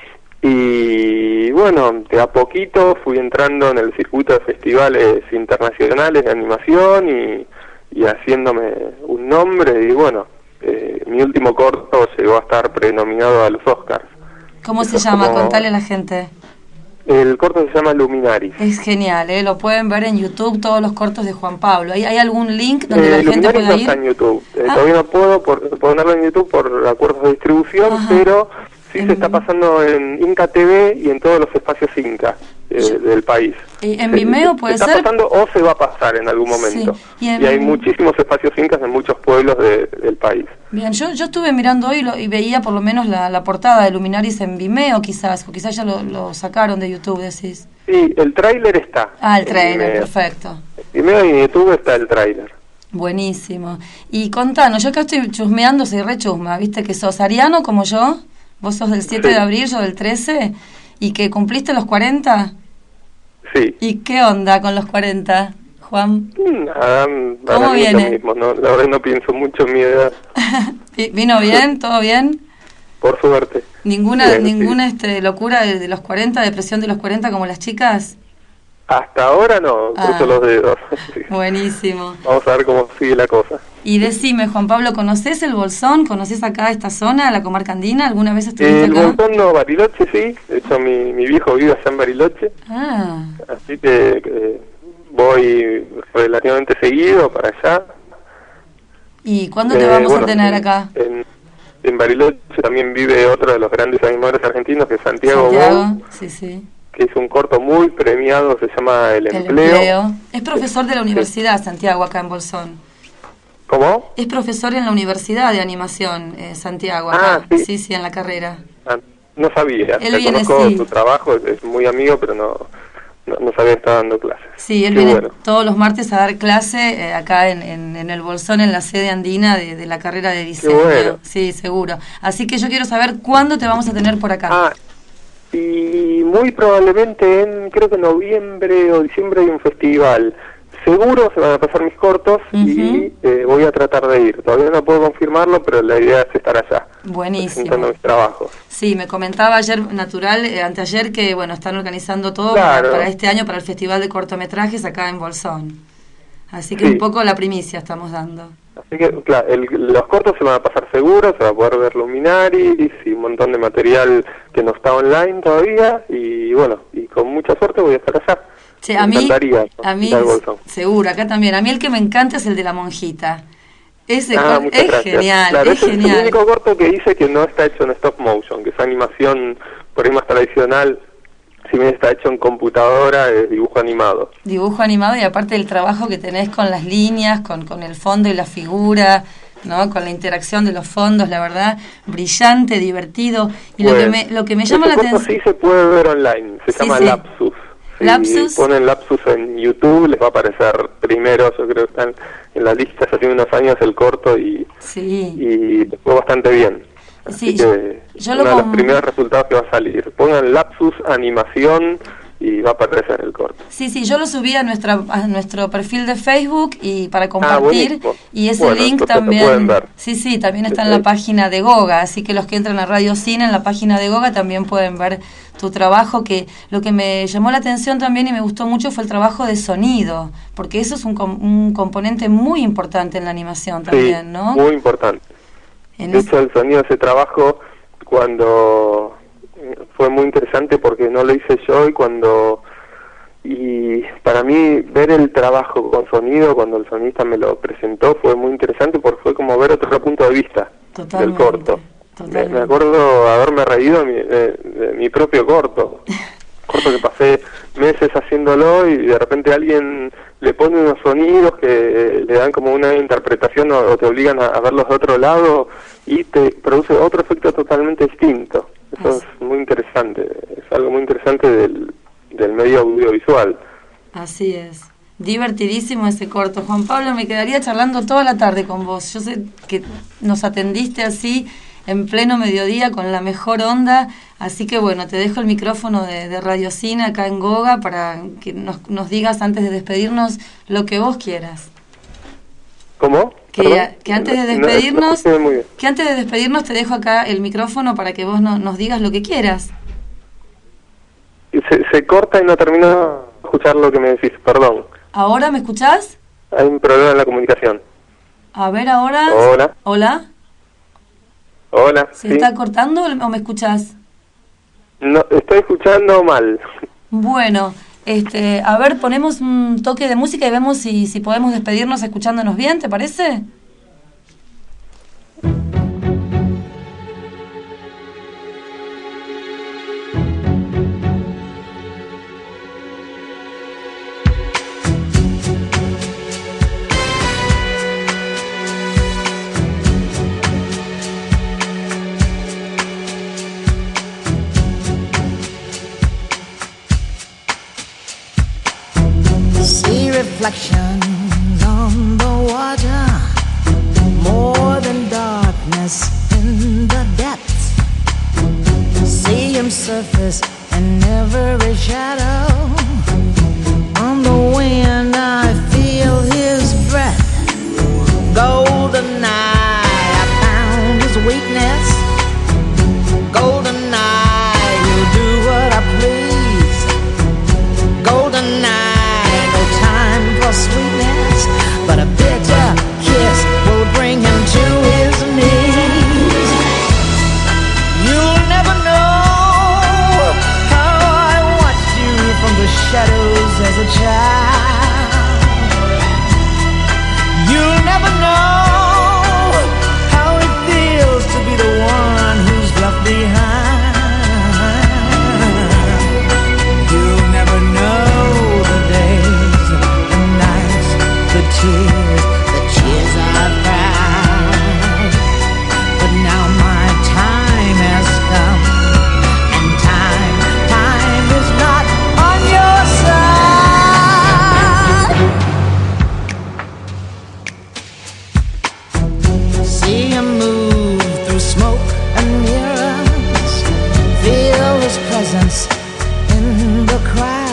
y bueno, de a poquito fui entrando en el circuito de festivales internacionales de animación y, y haciéndome un nombre, y bueno, eh, mi último corto llegó a estar prenominado a los Oscars. ¿Cómo Eso se llama? Como... Contale a la gente. El corto se llama Luminaris. Es genial, ¿eh? Lo pueden ver en YouTube, todos los cortos de Juan Pablo. ¿Hay, hay algún link donde eh, la gente pueda no ir? Está en YouTube. Eh, ah. Todavía no puedo por, ponerlo en YouTube por acuerdos de distribución, Ajá. pero sí en... se está pasando en Inca T V y en todos los espacios Inca eh, sí. del país. ¿Y en Vimeo puede se ser? Está pasando o se va a pasar en algún momento. Sí. Y, en... y hay muchísimos espacios Incas en muchos pueblos de, del país. Bien, yo yo estuve mirando hoy lo, y veía por lo menos la, la portada de Luminaris en Vimeo, quizás, o quizás ya lo, lo sacaron de YouTube, decís. Sí, el tráiler está. Ah, el tráiler, perfecto. En Vimeo y en YouTube está el tráiler. Buenísimo. Y contanos, yo acá estoy chusmeando, soy re chusma, ¿viste? Que sos ariano como yo, vos sos del siete sí. de abril, yo del trece, y que cumpliste los cuarenta. Sí. ¿Y qué onda con los cuarenta, Juan? Nada, ¿cómo viene? Mismo, no, la verdad no pienso mucho en mi edad. ¿Vino bien? ¿Todo bien? Por suerte. ¿Ninguna bien, ninguna sí. este, locura de, de los cuarenta, depresión de los cuarenta como las chicas? Hasta ahora no, cruzo ah, los dedos. Sí. Buenísimo. Vamos a ver cómo sigue la cosa. Y decime, Juan Pablo, ¿conocés el Bolsón? ¿Conocés acá esta zona, la comarca andina? ¿Alguna vez estuviste eh, acá? El Bolsón no, Bariloche sí. De hecho, mi, mi viejo vive allá en Bariloche. Ah. Así que eh, voy relativamente seguido para allá. ¿Y cuándo te eh, vamos bueno, a tener acá? En, en Bariloche también vive otro de los grandes animadores argentinos, que es Santiago Santiago, Bou, sí, sí. que hizo un corto muy premiado, se llama El, El Empleo. Empleo. Es profesor de la universidad, Santiago, acá en Bolsón. ¿Cómo? Es profesor en la Universidad de Animación, eh, Santiago, acá. Ah, sí. sí, sí, en la carrera. Ah, no sabía, él ya viene, conozco sí. su trabajo, es muy amigo, pero no, no, no sabía que estaba dando clases. Sí, él Qué viene bueno. todos los martes a dar clase eh, acá en, en, en el Bolsón, en la sede andina de, de la carrera de diseño. Qué bueno. Sí, seguro. Así que yo quiero saber cuándo te vamos a tener por acá. Ah, y muy probablemente en, creo que noviembre o diciembre hay un festival. Seguro se van a pasar mis cortos uh-huh. y eh, voy a tratar de ir. Todavía no puedo confirmarlo, pero la idea es estar allá. Buenísimo. Presentando mis trabajos. Sí, me comentaba ayer, Natural, eh, anteayer, que bueno, están organizando todo claro. para, para este año, para el Festival de Cortometrajes acá en Bolsón. Así que sí. un poco la primicia estamos dando. Así que, claro, el, los cortos se van a pasar seguros, se va a poder ver Luminaris y un montón de material que no está online todavía. Y bueno, y con mucha suerte voy a estar allá. Sí, a mí, a mí seguro, acá también. A mí el que me encanta es el de la monjita. Ese ah, corto es gracias. genial, claro, es ese genial. Es el único corto que hice que no está hecho en stop motion, que es animación por ahí más tradicional. Si bien está hecho en computadora, es dibujo animado. Dibujo animado y aparte el trabajo que tenés con las líneas, con, con el fondo y la figura, ¿no? Con la interacción de los fondos, la verdad, brillante, divertido. Y bueno, lo que me, lo que me llama la atención... sí se puede ver online, se sí, llama sí. Lapsus. Si Lapsus. ponen Lapsus en YouTube, les va a aparecer primero, yo creo que están en la lista hace unos años el corto y, sí. y fue bastante bien. Así sí, que yo uno lo de com... los primeros resultados que va a salir. Pongan Lapsus Animación y va a aparecer el corto. Sí, sí, yo lo subí a, nuestra, a nuestro perfil de Facebook y para compartir, ah, y ese bueno, link también, ver. sí, sí, también está en la página de Goga, así que los que entran a Radio Cine en la página de Goga también pueden ver tu trabajo, que lo que me llamó la atención también y me gustó mucho fue el trabajo de sonido, porque eso es un, com un componente muy importante en la animación también, sí, ¿no? Muy importante. En de hecho, el sonido de ese trabajo, cuando fue muy interesante porque no lo hice yo y cuando y para mí ver el trabajo con sonido cuando el sonista me lo presentó fue muy interesante porque fue como ver otro punto de vista totalmente, del corto. Totalmente. Me, me acuerdo haberme reído de mi, de, de mi propio corto. corto que pasé meses haciéndolo y de repente alguien le pone unos sonidos que le dan como una interpretación o, o te obligan a, a verlos de otro lado y te produce otro efecto totalmente distinto. Eso Así. es muy interesante, es algo muy interesante del, del medio audiovisual. Así es. Divertidísimo ese corto. Juan Pablo, me quedaría charlando toda la tarde con vos. Yo sé que nos atendiste así en pleno mediodía con la mejor onda, así que bueno, te dejo el micrófono de, de Radio Cine acá en Goga para que nos, nos digas antes de despedirnos lo que vos quieras. ¿Cómo? Que, que antes de despedirnos, no, no que antes de despedirnos te dejo acá el micrófono para que vos no, nos digas lo que quieras. Se, se corta y no termino de escuchar lo que me decís, perdón. ¿Ahora me escuchás? Hay un problema en la comunicación. A ver ahora. Hola. Hola. Hola. ¿Se ¿sí? está cortando o me escuchás? No, estoy escuchando mal. Bueno, este, a ver, ponemos un toque de música y vemos si, si podemos despedirnos escuchándonos bien, ¿te parece? Reflections on the water, more than darkness in the depths. See him surface in every shadow. On the wind I feel his breath. Golden eye, I found his weakness. Golden eye, he'll do what I please. Golden eye, sweetness, but a bitter kiss will bring him to his knees. You'll never know how I watched you from the shadows as a child. You'll never know how it feels to be the one who's left behind. You'll never know the days, the tears, the tears I've cried. But now my time has come, and time, time is not on your side. See him move through smoke and mirrors, feel his presence in the crowd.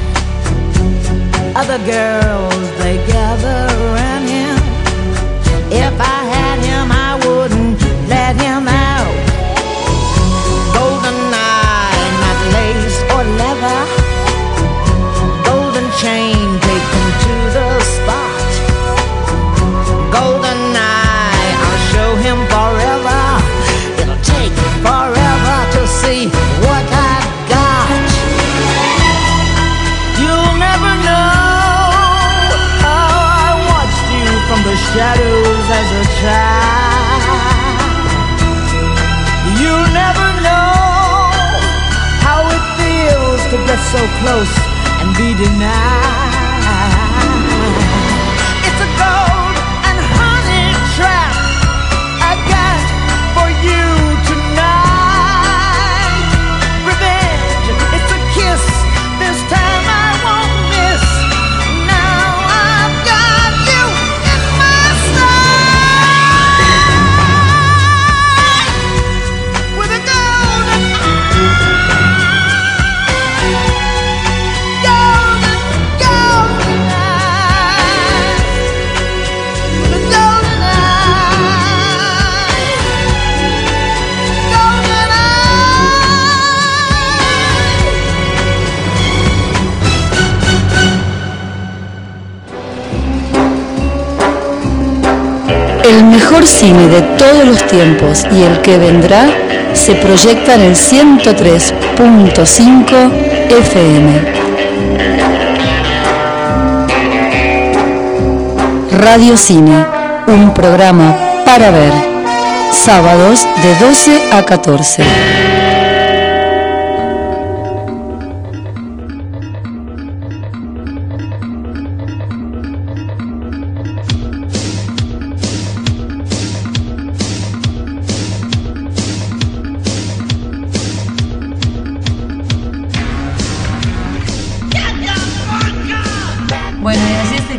Other girls, they gather around him. If I had him, I wouldn't let him out. Golden eye, not lace or leather. Golden chain, take him to the spot. Golden eye, I'll show him forever. It'll take forever to see what I've got. You'll never know from the shadows as a child. You never know how it feels to get so close and be denied. It's a gold and honey trap I got for you tonight. Revenge, it's a kiss, this time I won't miss. Now I've got you in my sight with a golden golden, golden eye, with a golden eye, golden El mejor cine de todos los tiempos y el que vendrá se proyecta en el ciento tres punto cinco F M. Radio Cine, un programa para ver. Sábados de doce a catorce.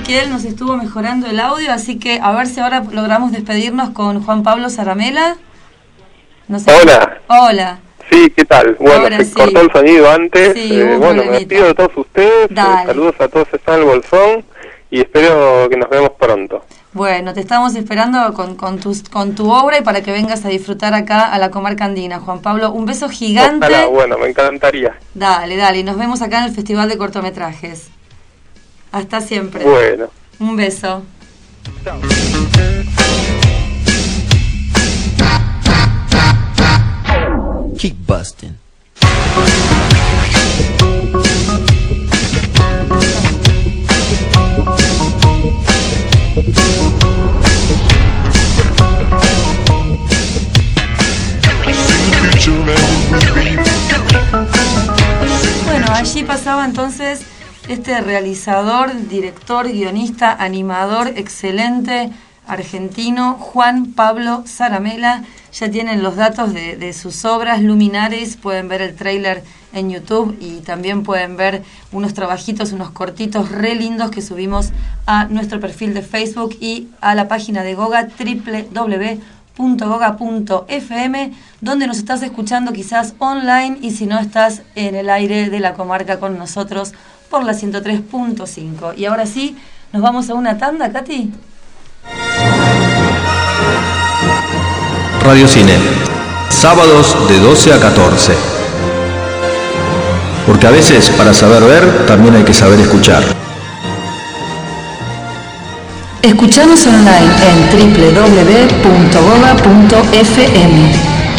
Ezequiel nos estuvo mejorando el audio, así que a ver si ahora logramos despedirnos con Juan Pablo Zaramela. No sé. Hola. Hola. Sí, ¿qué tal? Bueno, Ahora se sí. cortó el sonido antes. Sí, eh, hubo bueno, me problemita. despido de todos ustedes. Dale. eh, saludos a todos que están en el Bolsón y espero que nos veamos pronto. Bueno, te estamos esperando con, con, tus, con tu obra y para que vengas a disfrutar acá a la comarca andina. Juan Pablo, un beso gigante. Ojalá, bueno, me encantaría. Dale, dale, y nos vemos acá en el Festival de Cortometrajes. Hasta siempre. Bueno. Un beso. Chao. Keep busting. Bueno, allí pasaba entonces este realizador, director, guionista, animador, excelente, argentino, Juan Pablo Zaramela. Ya tienen los datos de, de sus obras, Luminares, pueden ver el tráiler en YouTube y también pueden ver unos trabajitos, unos cortitos re lindos que subimos a nuestro perfil de Facebook y a la página de Goga, doble u doble u doble u punto goga punto f m, donde nos estás escuchando quizás online y si no estás en el aire de la comarca con nosotros por la ciento tres punto cinco. Y ahora sí, nos vamos a una tanda, Katy. Radio Cine, sábados de doce a catorce. Porque a veces para saber ver también hay que saber escuchar. Escuchanos online en doble u doble u doble u punto goga punto f m.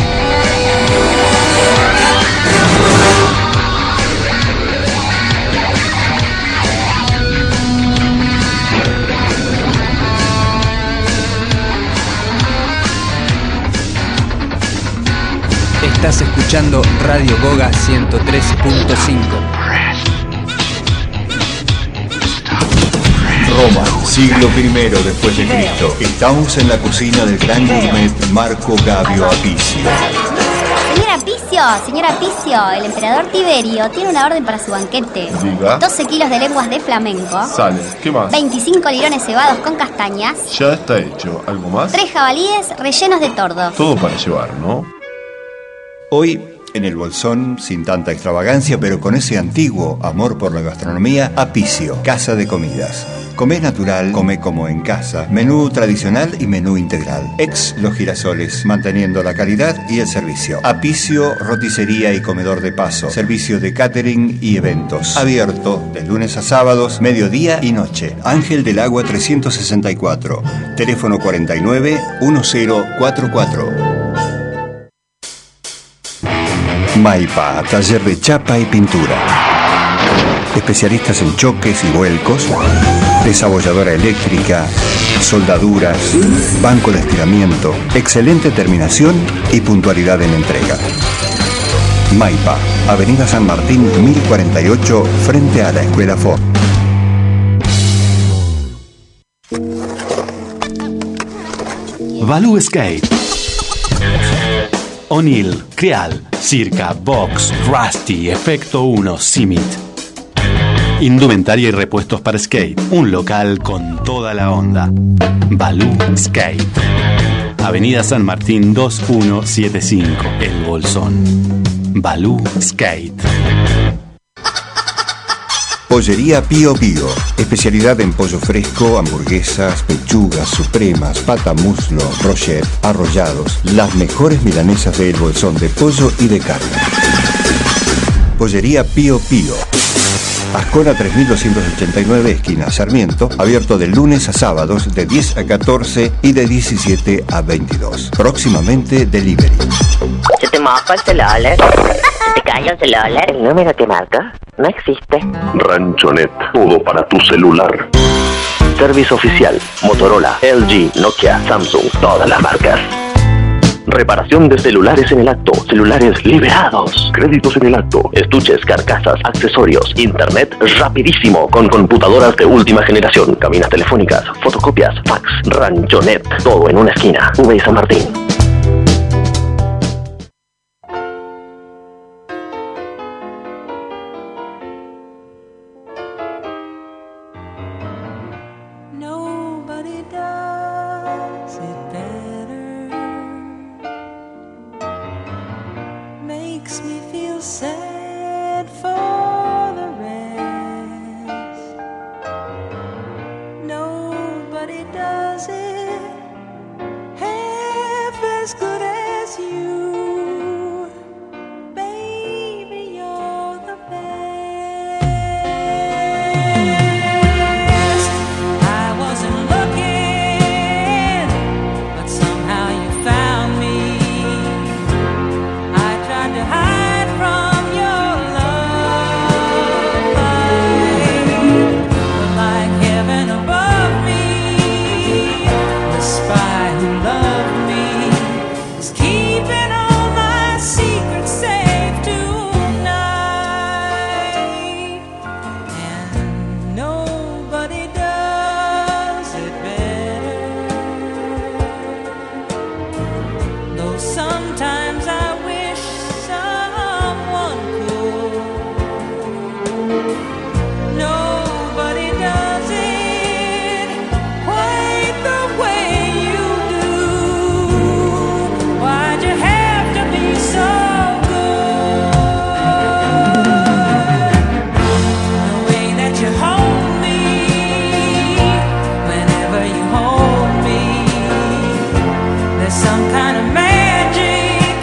Estás escuchando Radio Goga ciento tres punto cinco. Roma, siglo primero después de Cristo. Estamos en la cocina del gran gourmet Marco Gabio Apicio. Señora Apicio, señora Apicio, el emperador Tiberio tiene una orden para su banquete. Diga. doce kilos de lenguas de flamenco. Sale, ¿qué más? veinticinco lirones cebados con castañas. Ya está hecho. ¿Algo más? tres jabalíes rellenos de tordo. Todo para llevar, ¿no? Hoy, en el Bolsón, sin tanta extravagancia, pero con ese antiguo amor por la gastronomía, Apicio, casa de comidas. Come natural, come como en casa. Menú tradicional y menú integral. Ex Los Girasoles, manteniendo la calidad y el servicio. Apicio, roticería y comedor de paso. Servicio de catering y eventos. Abierto de lunes a sábados, mediodía y noche. Ángel del Agua trescientos sesenta y cuatro. Teléfono cuarenta y nueve, diez cuarenta y cuatro. Maipa, taller de chapa y pintura. Especialistas en choques y vuelcos, desabolladora eléctrica, soldaduras, banco de estiramiento, excelente terminación y puntualidad en entrega. Maipa, Avenida San Martín mil cuarenta y ocho, frente a la Escuela Ford. Baloo Skate. O'Neill, Creal, Circa, Box, Rusty, Efecto uno, Simit. Indumentaria y repuestos para skate. Un local con toda la onda. Baloo Skate. Avenida San Martín dos mil ciento setenta y cinco, El Bolsón. Baloo Skate. Pollería Pío Pío. Especialidad en pollo fresco, hamburguesas, pechugas, supremas, pata muslo, brochet, arrollados. Las mejores milanesas de El Bolsón de pollo y de carne. Pollería Pío Pío. Ascona tres mil doscientos ochenta y nueve, esquina Sarmiento. Abierto de lunes a sábados de diez a catorce y de diecisiete a veintidós. Próximamente delivery. Se te moja el celular. Se te cae el celular. ¿El número que marca? No existe. Ranchonet, todo para tu celular. Servicio oficial, Motorola, L G, Nokia, Samsung, todas las marcas. Reparación de celulares en el acto, celulares liberados. Créditos en el acto, estuches, carcasas, accesorios, internet rapidísimo con computadoras de última generación, cabinas telefónicas, fotocopias, fax, Ranchonet, todo en una esquina. V y San Martín. sad for the rest. Nobody does it half as good as you. Baby, you're the best. I wasn't looking, but somehow you found me. I tried to hide from your love, but like heaven above me, the spy who loved me is keeping all my secrets safe tonight, and nobody does it better. Though sometimes I wish someone could. Nobody does it quite the way you do. Why'd you have to be so good? The way that you hold me, whenever you hold me, there's some kind of magic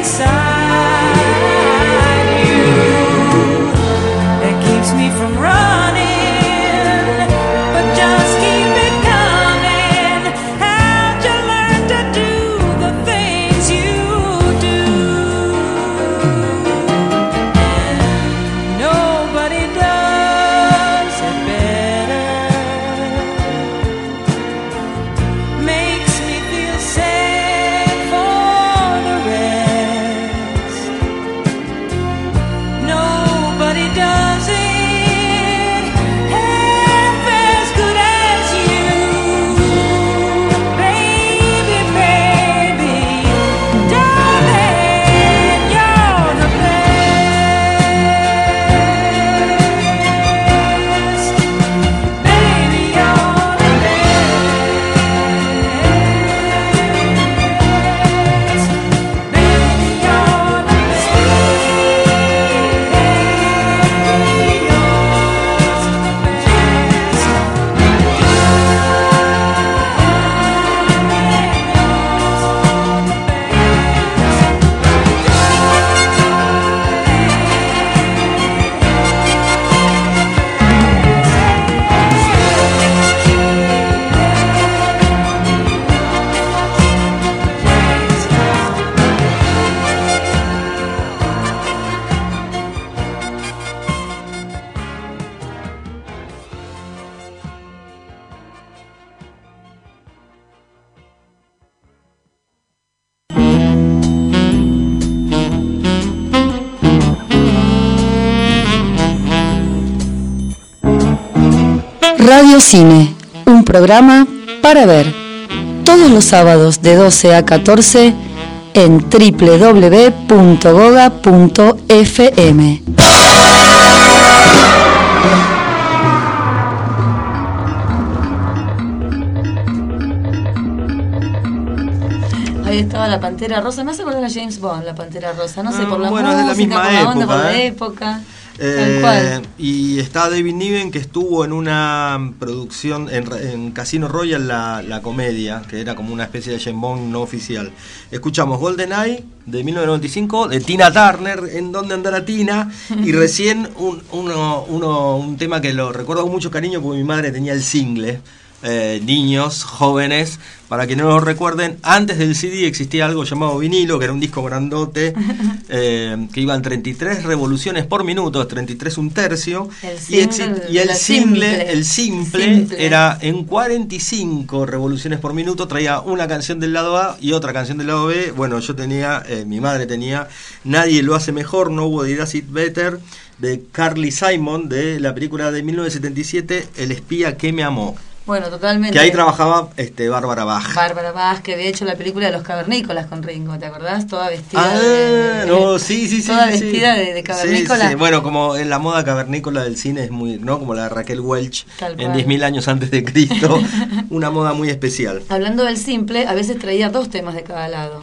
inside you that keeps me from running, but just keep it coming. How'd you learn to do the things you do? And nobody does it better. Makes me feel sad for the rest. Nobody does it half as good as you. Baby, baby, darling, you're the best. Baby, you're the best. Baby, you're the Radio Cine, un programa para ver todos los sábados de doce a catorce en doble u doble u doble u punto goga punto efe eme. Ahí estaba la Pantera Rosa, me hace acordar a James Bond, la Pantera Rosa, no sé, por la bueno, es de la música, misma por la onda, época, por la ¿eh? época. Eh, Tal cual. Y está David Niven, que estuvo en una producción en, en Casino Royale, la, la comedia, que era como una especie de James Bond no oficial. Escuchamos GoldenEye de mil novecientos noventa y cinco de Tina Turner, En Dónde Andará Tina, y recién un, uno, uno, un tema que lo recuerdo con mucho cariño porque mi madre tenía el single. Eh, niños, jóvenes, para que no lo recuerden, antes del C D existía algo llamado vinilo, que era un disco grandote, eh, que iban treinta y tres revoluciones por minuto, treinta y tres un tercio, El y, exi- single, y el la simple, simple. el simple, Simple. era en cuarenta y cinco revoluciones por minuto, traía una canción del lado A y otra canción del lado B. Bueno, yo tenía, eh, mi madre tenía Nadie lo hace mejor, Nobody Does It Better, de Carly Simon, de la película de mil novecientos setenta y siete, El espía que me amó. Bueno, totalmente. Que ahí trabajaba este Bárbara Bach. Bárbara Bach, que había hecho la película de los cavernícolas con Ringo, ¿te acordás? Toda vestida Ah, de, no, sí, sí, sí. toda sí, vestida sí. de, de cavernícola. Sí, sí. Bueno, como en la moda cavernícola del cine es muy, ¿no? Como la de Raquel Welch Tal en cual. diez mil años antes de Cristo. Una moda muy especial. Hablando del simple, a veces traía dos temas de cada lado.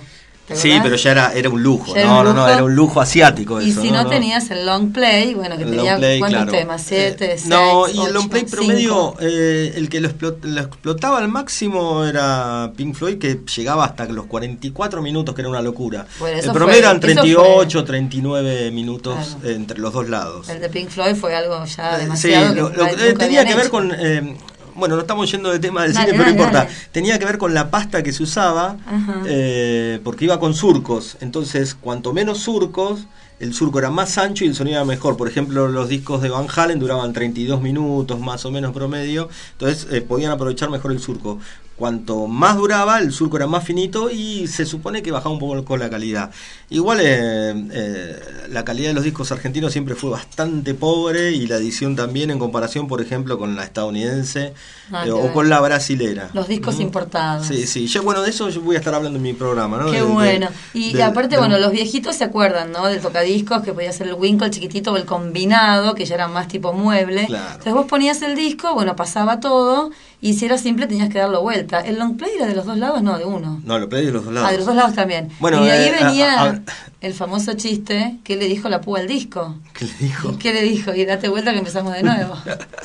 Sí, pero ya era, era un lujo, Ya no, era un no, no, lujo. era un lujo asiático Y eso. si no, tenías el long play, bueno, que El tenía long play, ¿cuántos claro. temas? Siete, seis, No, y ocho, el long play cinco. promedio, eh, el que lo, explot- lo explotaba al máximo era Pink Floyd, que llegaba hasta los cuarenta y cuatro minutos, que era una locura. Bueno, eso el promedio fue- eran eso treinta y ocho, treinta y nueve minutos Claro. eh, entre los dos lados. El de Pink Floyd fue algo ya Sí, demasiado. lo- que lo- nunca eh, tenía habían que ver hecho. con... eh, bueno, no estamos yendo de tema del Dale, cine, pero dale, no importa. dale. Tenía que ver con la pasta que se usaba, eh, porque iba con surcos. Entonces, cuanto menos surcos, el surco era más ancho y el sonido era mejor. Por ejemplo, los discos de Van Halen duraban treinta y dos minutos, más o menos promedio. Entonces, eh, podían aprovechar mejor el surco. Cuanto más duraba, el surco era más finito y se supone que bajaba un poco la calidad. Igual eh, eh, la calidad de los discos argentinos siempre fue bastante pobre, y la edición también, en comparación, por ejemplo, con la estadounidense Nada eh, que o ver. con la brasilera. Los discos importados. Sí, sí. Ya, bueno, de eso yo voy a estar hablando en mi programa, ¿no? Qué De- de- bueno. Y de- aparte, de- bueno, los viejitos se acuerdan, ¿no? Del tocadiscos, que podía ser el Winkle chiquitito o el combinado, que ya era más tipo mueble. Claro. Entonces vos ponías el disco, bueno, pasaba todo, y si era simple tenías que darlo vuelta. ¿El long play era de los dos lados? No, de uno. No, lo pedí de los dos lados. Ah, de los dos lados también. Bueno, y de ahí eh, venía a- a- el famoso chiste que le dijo la púa al disco. ¿Qué le dijo? ¿Y qué le dijo? Y date vuelta que empezamos de nuevo.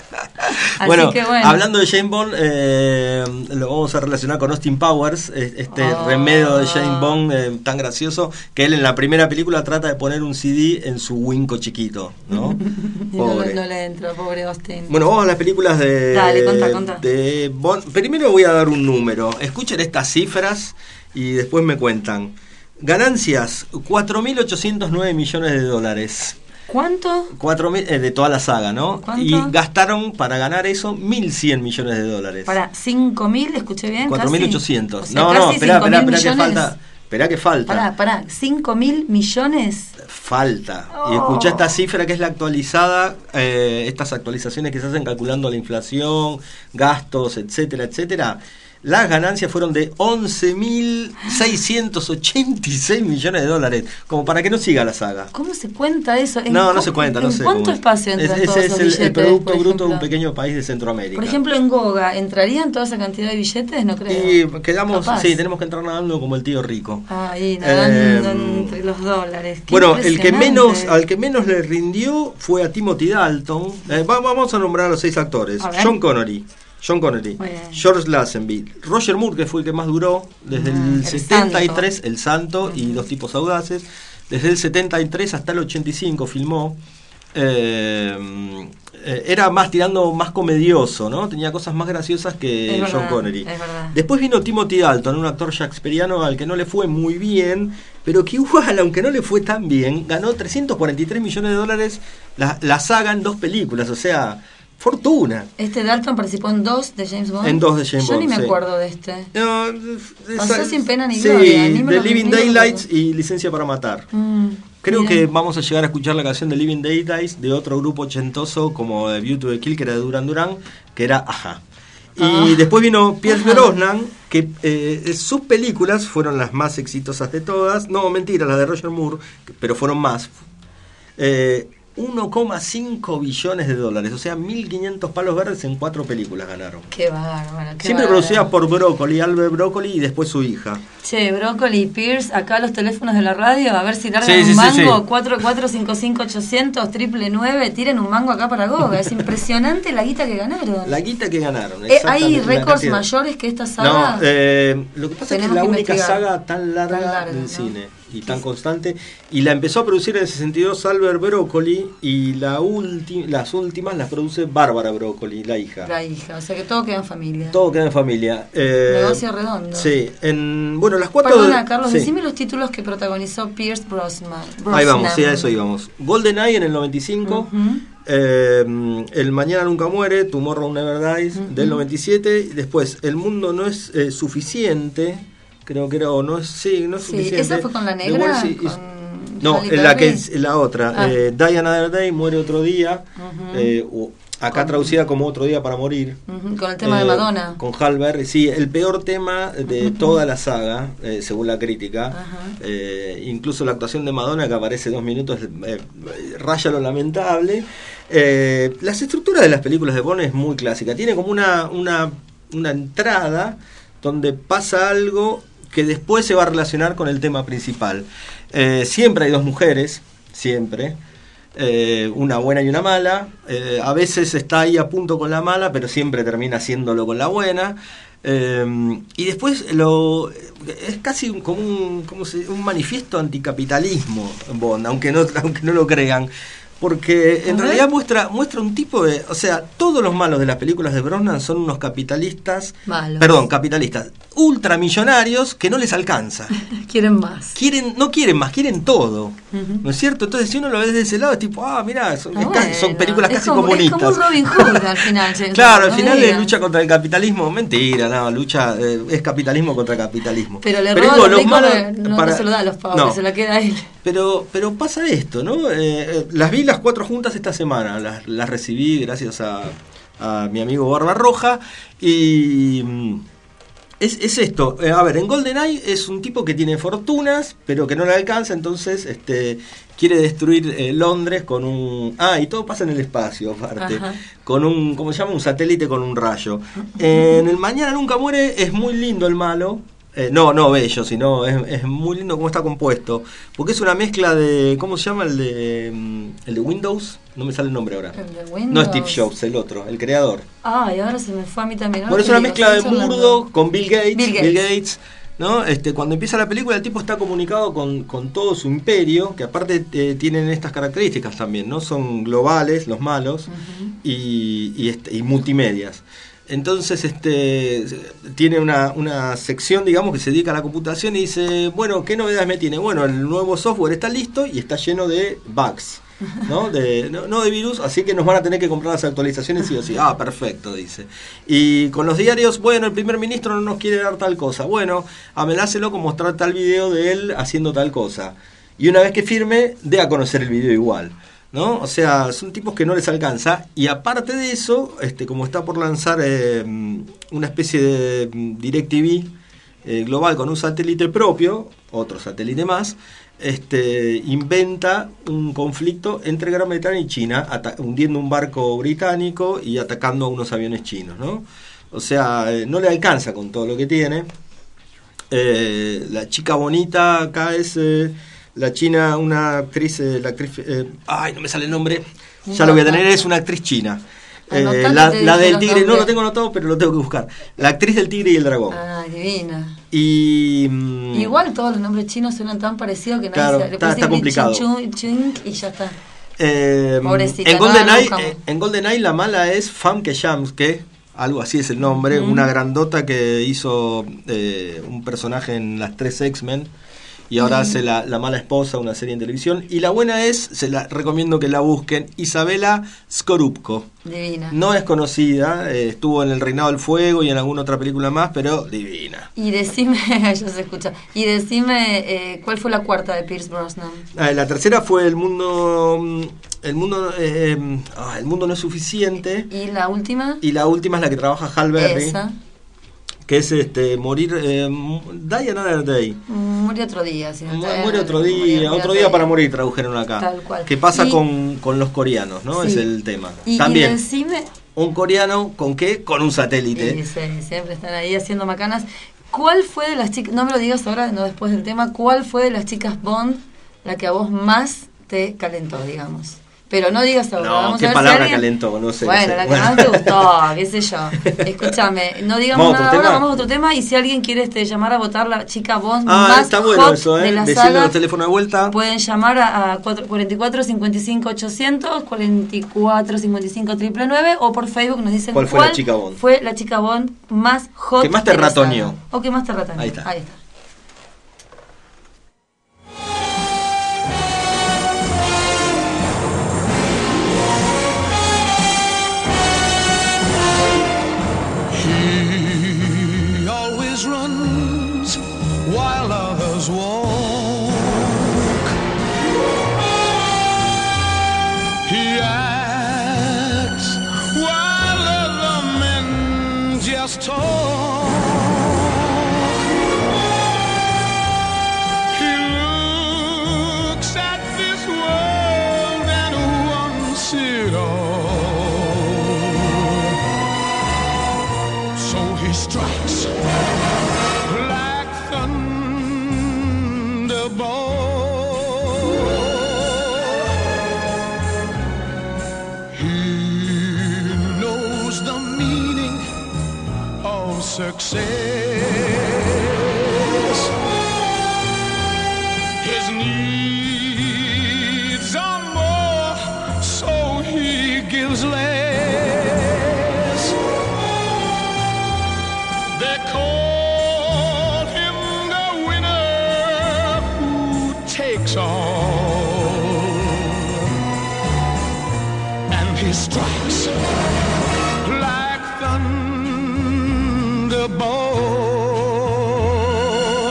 Así Bueno, que bueno. hablando de James Bond, eh, lo vamos a relacionar con Austin Powers, eh, este Oh. remedio de James Bond eh, tan gracioso, que él en la primera película trata de poner un C D en su Winco chiquito, ¿no? Y no, Pobre. no le entró, pobre Austin. Bueno, vamos a las películas de, Dale, contá, contá. de Bond. Primero voy a dar un número. Escuchen estas cifras y después me cuentan. Ganancias, cuatro mil ochocientos nueve millones de dólares. ¿Cuánto? cuatro mil, eh, de toda la saga, ¿no? ¿Cuánto? Y gastaron para ganar eso mil cien millones de dólares. Para cinco mil, ¿escuché bien? cuatro mil Casi. ochocientos. O sea, No, casi no, espera, cinco espera, mil espera que millones. falta. Espera que falta. Pará, pará, cinco mil millones. Falta. Oh. Y escuchá esta cifra que es la actualizada, eh, estas actualizaciones que se hacen calculando la inflación, gastos, etcétera, etcétera. Las ganancias fueron de once mil seiscientos ochenta y seis millones de dólares, como para que no siga la saga. ¿Cómo se cuenta eso? ¿En No, no cómo- se cuenta, no ¿en sé. cuánto cómo es. espacio entran Es- todos Ese esos es el, el billetes, Producto por Bruto de un ejemplo? pequeño país de Centroamérica. Por ejemplo, en Goga, ¿entrarían toda esa cantidad de billetes? No creo. Y quedamos, Capaz. sí, tenemos que entrar nadando como el tío rico. Ahí, nadando Eh, entre los dólares. Qué Bueno, el que impresionante. menos, al que menos le rindió fue a Timothy Dalton. Eh, va- vamos a nombrar a los seis actores. A ver. John Connery. John Connery, Muy bien. George Lazenby, Roger Moore, que fue el que más duró, desde Ah, el el setenta y tres, El Santo y Dos Tipos Audaces, desde el setenta y tres hasta el ochenta y cinco filmó. Eh, eh, era más tirando más comedioso, ¿no? Tenía cosas más graciosas que Es John verdad, Connery. es verdad. Después vino Timothy Dalton, un actor shakespeariano al que no le fue muy bien, pero que igual, aunque no le fue tan bien, ganó trescientos cuarenta y tres millones de dólares la, la saga en dos películas, o sea, fortuna. Este Dalton participó en dos de James Bond. En dos de James Yo Bond, ni me sí. acuerdo de este. No, Pasó esa- sin pena ni sí, gloria. Ni me de lo- Living ni me lo Daylights recuerdo. y Licencia para Matar. Mm, Creo mira. que vamos a llegar a escuchar la canción de Living Daylights de otro grupo ochentoso como de View to the Kill, que era de Duran Duran, que era Aja. Y Ah. después vino Pierce Ajá. Brosnan, que eh, sus películas fueron las más exitosas de todas. No, mentira, las de Roger Moore, pero fueron más. Eh, uno coma cinco billones de dólares, o sea, mil quinientos palos verdes en cuatro películas ganaron. Qué bárbaro. Qué Siempre bárbaro. producida por Broccoli, Albert Broccoli y después su hija. Che, Brócoli y Pierce, acá los teléfonos de la radio, a ver si largan Sí, un sí, sí, mango, sí. cuatro cuatro cinco cinco ocho cero cero, triple nueve, tiren un mango acá para Goga. Es impresionante la guita que ganaron. La guita que ganaron. Eh, ¿Hay exactamente, la récords cantidad. mayores que esta saga? No, eh, lo que pasa es que es Tenemos la que única investigar. saga tan larga, Tan larga, del ¿no? cine y tan constante. Y la empezó a producir en el sesenta y dos Albert Broccoli y la ulti- las últimas las produce Bárbara Broccoli, la hija. La hija, o sea que todo queda en familia. Todo queda en familia. Eh, Negocio redondo. Sí, en, bueno, las cuatro... Perdona, Carlos, sí. decime los títulos que protagonizó Pierce Brosnan. Ahí vamos, Brosnan. sí, a eso íbamos. GoldenEye en el noventa y cinco, Ujú. eh, El Mañana Nunca Muere, Tomorrow Never Dies, Ujú. del noventa y siete, y después El Mundo No Es eh, Suficiente, creo que era, o no es, sí, no es Sí, suficiente. ¿esa fue con la The negra? World Is- Con No, Halle la que Berry. es la otra, Ah. eh, Die Another Day, Muere Otro Día, Ujú. eh, o acá traducida como Otro Día para Morir. Ujú, con el tema de Eh, Madonna. Con Halle Berry, sí, el peor tema de toda la saga, eh, según la crítica. Eh, incluso la actuación de Madonna, que aparece dos minutos, eh, raya lo lamentable. Eh, las estructuras de las películas de Bond es muy clásica. Tiene como una, una, una entrada donde pasa algo que después se va a relacionar con el tema principal. Eh, siempre hay dos mujeres, siempre. Eh, una buena y una mala. Eh, a veces está ahí a punto con la mala, pero siempre termina haciéndolo con la buena. Eh, y después lo es casi un, como un, ¿cómo se, un manifiesto anticapitalismo, Bond, aunque no, aunque no lo crean. Porque en realidad muestra muestra un tipo de... O sea, todos los malos de las películas de Brosnan son unos capitalistas... Malos. Perdón, capitalistas. Ultramillonarios que no les alcanza. Quieren más. Quieren, no quieren más, quieren todo. Uh-huh. ¿No es cierto? Entonces, si uno lo ve desde ese lado, es tipo, ah, mirá, son, Ah, es ca- bueno, son películas es casi como, comunistas. Es como un Robin Hood al final. James Claro, Bond, al no final me es digan. lucha contra el capitalismo. Mentira, no, lucha eh, es capitalismo contra capitalismo. Pero le Pero roba digo, a los los ricos, malos no, para- no se lo da a los pobres, no. se lo queda a él. Pero, pero pasa esto, ¿no? Eh, eh, las vi las cuatro juntas esta semana, las, las recibí gracias a, a mi amigo Barba Roja y mm, es, es esto. Eh, a ver, en GoldenEye es un tipo que tiene fortunas, pero que no le alcanza, entonces este quiere destruir eh, Londres con un... Ah, y todo pasa en el espacio, aparte. Ajá. Con un, ¿cómo se llama? Un satélite con un rayo. En el Mañana Nunca Muere es muy lindo el malo. Eh, no, no bello, sino es, es muy lindo cómo está compuesto. Porque es una mezcla de... ¿Cómo se llama el de mm, el de Windows? No me sale el nombre ahora. El de Windows. No Steve Jobs, el otro, el creador. Ah, y ahora se me fue a mí también. ¿no? Bueno, es Te una digo, mezcla de estoy hablando. Murdoch con Bill Gates. Bill Bill Gates. Gates, ¿no? Este, cuando empieza la película, el tipo está comunicado con, con todo su imperio, que aparte eh, tienen estas características también, ¿no? Son globales, los malos, Ujú. y, y, este, y multimedias. Entonces este tiene una, una sección, digamos, que se dedica a la computación y dice, bueno, ¿qué novedades me tiene? Bueno, el nuevo software está listo y está lleno de bugs, ¿no? De, no, no de virus, así que nos van a tener que comprar las actualizaciones sí o sí. Ah, perfecto, dice. Y con los diarios, bueno, el primer ministro no nos quiere dar tal cosa. Bueno, amenácelo con mostrar tal video de él haciendo tal cosa. Y una vez que firme, dé a conocer el video igual, ¿no? O sea, son tipos que no les alcanza. Y aparte de eso, este, como está por lanzar eh, una especie de DirecTV eh, global con un satélite propio, otro satélite más, este, inventa un conflicto entre Gran Bretaña y China, ata- hundiendo un barco británico y atacando a unos aviones chinos, ¿no? O sea, eh, no le alcanza con todo lo que tiene. Eh, la chica bonita acá es eh, la china, una actriz, eh, la actriz, eh, ay, no me sale el nombre, ya lo voy a tener, es una actriz china. Eh, Anotate, la, te la dije del los tigre, no nombres. lo tengo anotado, pero lo tengo que buscar. La actriz del tigre y el dragón. Ah, divina. Y mm, Igual todos los nombres chinos suenan tan parecidos que nadie Claro, se le está- puede está decir complicado. Chin, chin, chin, y ya está. eh, Pobrecita, en no la GoldenEye, buscamos. eh, en GoldenEye la mala es Famke Janssen, algo así es el nombre, Ujú. una grandota que hizo eh, un personaje en las tres X-Men y ahora Mm. hace la, la mala esposa, una serie en televisión. Y la buena es, se la recomiendo que la busquen, Isabela Scorupco. Divina. No es conocida, eh, estuvo en El Reinado del Fuego y en alguna otra película más, pero divina. Y decime, ya se escucha, y decime, eh, ¿cuál fue la cuarta de Pierce Brosnan? Ah, la tercera fue El Mundo, mm, el mundo, eh, ah, el mundo no es suficiente. ¿Y la última? Y la última es la que trabaja Hal Berry, Esa. que es este morir, eh, Die Another Day. Muere otro día. Si no Mu- está- Muere otro día, muere otro día para morir, tradujeron acá. Tal cual. ¿Qué pasa Y- con, con los coreanos, no? Sí. Es el tema. Y, y También, decime, un coreano, ¿con qué? Con un satélite. y sí, siempre están ahí haciendo macanas. ¿Cuál fue de las chicas, no me lo digas ahora, no después del tema, cuál fue de las chicas Bond la que a vos más te calentó, digamos? Pero no digas ahora. No, vamos qué a ver palabra si alguien... calentó, no sé. no Bueno, sé. la que más te gustó, qué sé yo. Escúchame, no digamos ¿Vamos a nada otro ahora, tema? vamos a otro tema. Y si alguien quiere este, llamar a votar la chica Bond Ah, más está bueno hot eso, de ¿eh? la Diciendo saga, los teléfonos de vuelta. pueden llamar a, a cuatro cuatro cincuenta y cinco ochocientos, cuarenta y cuatro cincuenta y cinco nueve nueve nueve, o por Facebook nos dicen ¿Cuál fue la chica Bond? fue la chica Bond más hot Que más te de la ratoneó. saga. O que más te ratoneó. Ahí está. Ahí está. He always runs while others walk. He acts while other men just talk. He looks at this world and wants it all. So he strikes like thunder. the ball. He knows the meaning of success. His needs are more, so he gives less. They call him the winner who takes all, and he strikes like thunderbolt.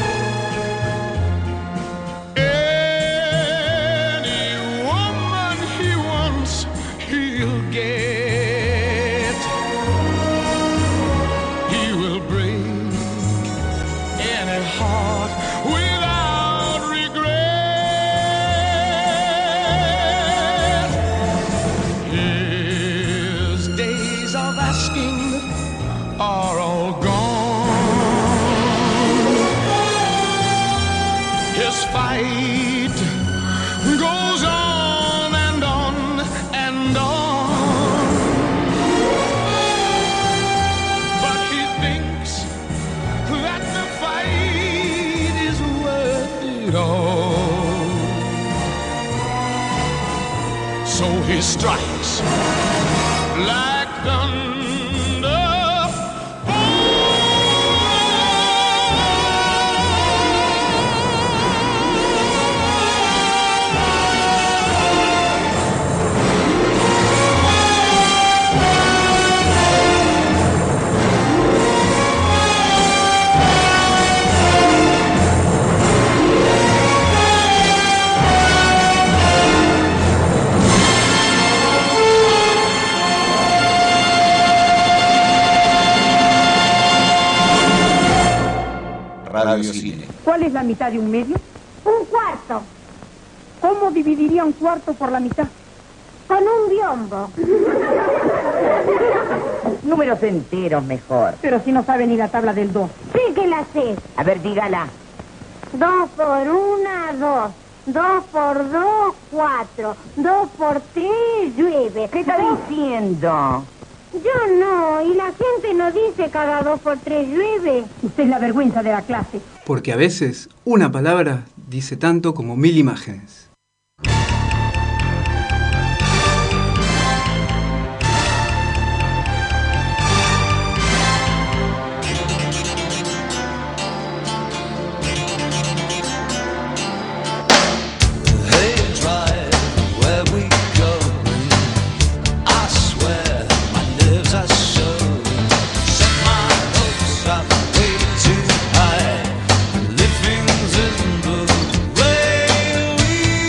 Any woman he wants, he'll get. He will break any heart without regret. His days of asking are all gone. His fight goes on and on and on. But he thinks that the fight is worth it all. So he strikes like thunder. Radio Cine. ¿Cuál es la mitad de un medio? Un cuarto. ¿Cómo dividiría un cuarto por la mitad? Con un biombo. Números enteros mejor. Pero si no sabe ni la tabla del dos. Sí que la sé. A ver, dígala. Dos por una, dos. Dos por dos, cuatro. Dos por tres, llueve. ¿Qué está dos... diciendo? Yo no, y la gente no dice cada dos por tres llueve. Usted es la vergüenza de la clase. Porque a veces una palabra dice tanto como mil imágenes. Living's in the way we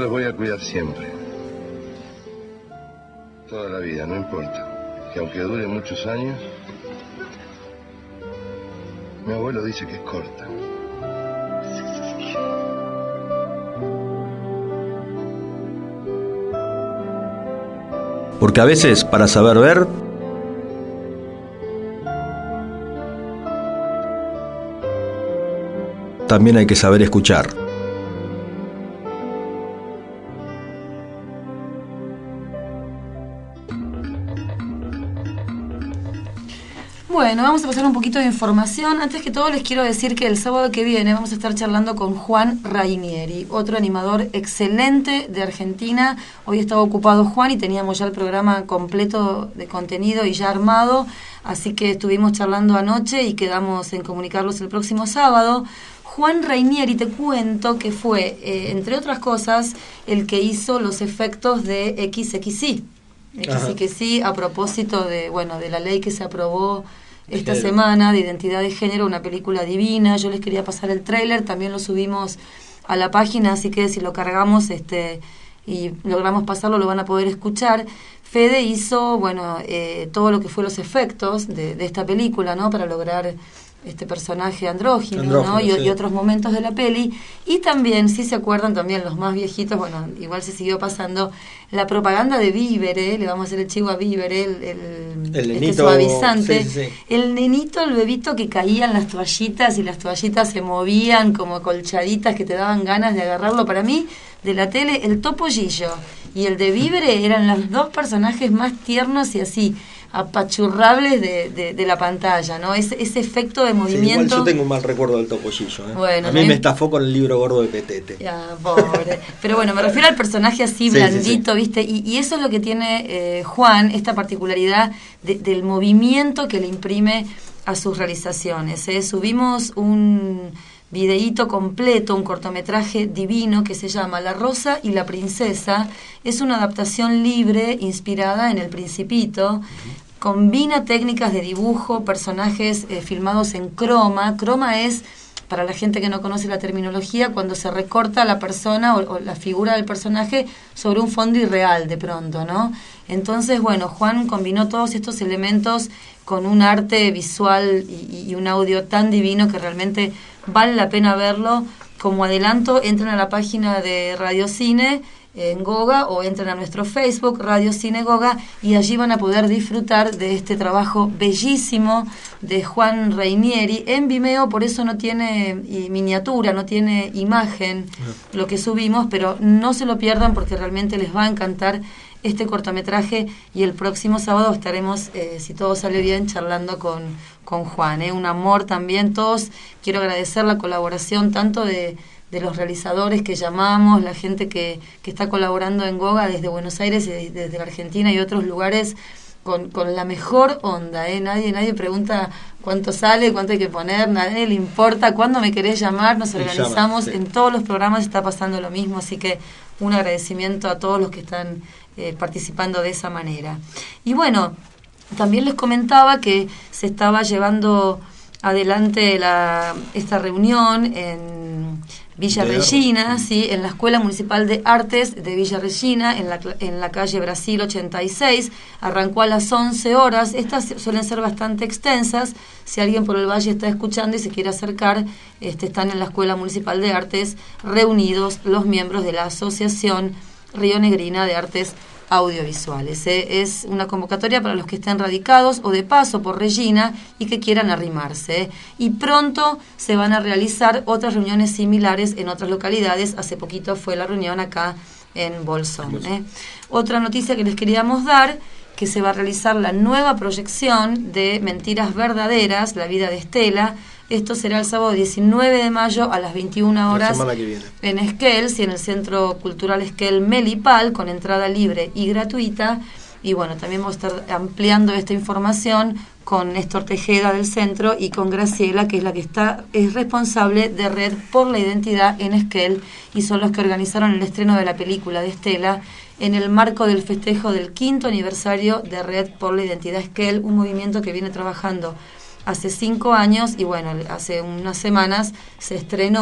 los voy a cuidar siempre. Toda la vida, no importa. Que aunque dure muchos años, mi abuelo dice que es corta. Porque a veces, para saber ver, también hay que saber escuchar. Bueno, vamos a pasar un poquito de información. Antes que todo les quiero decir que el sábado que viene vamos a estar charlando con Juan Rainieri, otro animador excelente de Argentina. Hoy estaba ocupado Juan y teníamos ya el programa completo de contenido y ya armado, así que estuvimos charlando anoche y quedamos en comunicarlos el próximo sábado. Juan Rainieri, te cuento que fue, eh, entre otras cosas, el que hizo los efectos de X X I. X X I a propósito de, bueno, de la ley que se aprobó esta Género. semana de identidad de género, una película divina. Yo les quería pasar el tráiler, también lo subimos a la página, así que si lo cargamos este y logramos pasarlo lo van a poder escuchar. Fede hizo, bueno, eh, todo lo que fue los efectos de, de esta película, ¿no? Para lograr este personaje andrógino, Andrógino, ¿no? Y, sí. y otros momentos de la peli. Y también, si se acuerdan, también los más viejitos, bueno, igual se siguió pasando la propaganda de Vívere, le vamos a hacer el chivo a Vívere, el, el, El este nenito, suavizante. sí, sí, sí. El nenito, el bebito que caía en las toallitas y las toallitas se movían como colchaditas que te daban ganas de agarrarlo. Para mí, de la tele, el Topollillo y el de Vívere eran los dos personajes más tiernos y así apachurrables de, de, de la pantalla, ¿no? Ese, ese efecto de Sí, movimiento. igual yo tengo un mal recuerdo del Topollillo, ¿eh? Bueno, a mí ¿no? me estafó con el libro gordo de Petete. Ya, pobre. Pero bueno, me refiero al personaje así, Sí, blandito, ¿viste? Y, y eso es lo que tiene eh, Juan, esta particularidad de, del movimiento que le imprime a sus realizaciones. ¿eh? Subimos un videíto completo, un cortometraje divino que se llama La Rosa y la Princesa. Es una adaptación libre inspirada en El Principito. Combina técnicas de dibujo, personajes eh, filmados en croma. Croma es, para la gente que no conoce la terminología, cuando se recorta la persona o, o la figura del personaje sobre un fondo irreal de pronto, ¿no? Entonces, bueno, Juan combinó todos estos elementos con un arte visual y, y un audio tan divino que realmente vale la pena verlo. Como adelanto, entren a la página de Radio Cine en Goga o entren a nuestro Facebook Radio Cine Goga y allí van a poder disfrutar de este trabajo bellísimo de Juan Rainieri en Vimeo. Por eso no tiene y, miniatura, no tiene imagen lo que subimos, pero no se lo pierdan porque realmente les va a encantar este cortometraje y el próximo sábado estaremos, eh, si todo sale bien, charlando con, con Juan, ¿eh? Un amor también. Todos quiero agradecer la colaboración tanto de de los realizadores que llamamos, la gente que, que está colaborando en Goga desde Buenos Aires y desde la Argentina y otros lugares con, con la mejor onda, ¿eh? Nadie, nadie pregunta cuánto sale, cuánto hay que poner, nadie le importa, cuándo me querés llamar, nos organizamos, sí. En todos los programas está pasando lo mismo, así que un agradecimiento a todos los que están eh, participando de esa manera. Y bueno, también les comentaba que se estaba llevando adelante la, esta reunión en Villa de Regina, sí, en la Escuela Municipal de Artes de Villa Regina, en la, en la calle Brasil ochenta y seis. Arrancó a las once horas. Estas suelen ser bastante extensas. Si alguien por el valle está escuchando y se quiere acercar, este, están en la Escuela Municipal de Artes reunidos los miembros de la Asociación Rionegrina de Artes Audiovisuales. ¿eh? Es una convocatoria para los que estén radicados o de paso por Regina y que quieran arrimarse. ¿eh? Y pronto se van a realizar otras reuniones similares en otras localidades. Hace poquito fue la reunión acá en Bolsón. ¿eh? Otra noticia que les queríamos dar, que se va a realizar la nueva proyección de Mentiras Verdaderas, la vida de Estela. Esto será el sábado diecinueve de mayo a las veintiuna horas en Esquel, y en el Centro Cultural Esquel Melipal, con entrada libre y gratuita. Y bueno, también vamos a estar ampliando esta información con Néstor Tejeda del centro y con Graciela, que es la que está es responsable de Red por la Identidad en Esquel, y son los que organizaron el estreno de la película de Estela en el marco del festejo del quinto aniversario de Red por la Identidad Esquel, un movimiento que viene trabajando hace cinco años y bueno, hace unas semanas se estrenó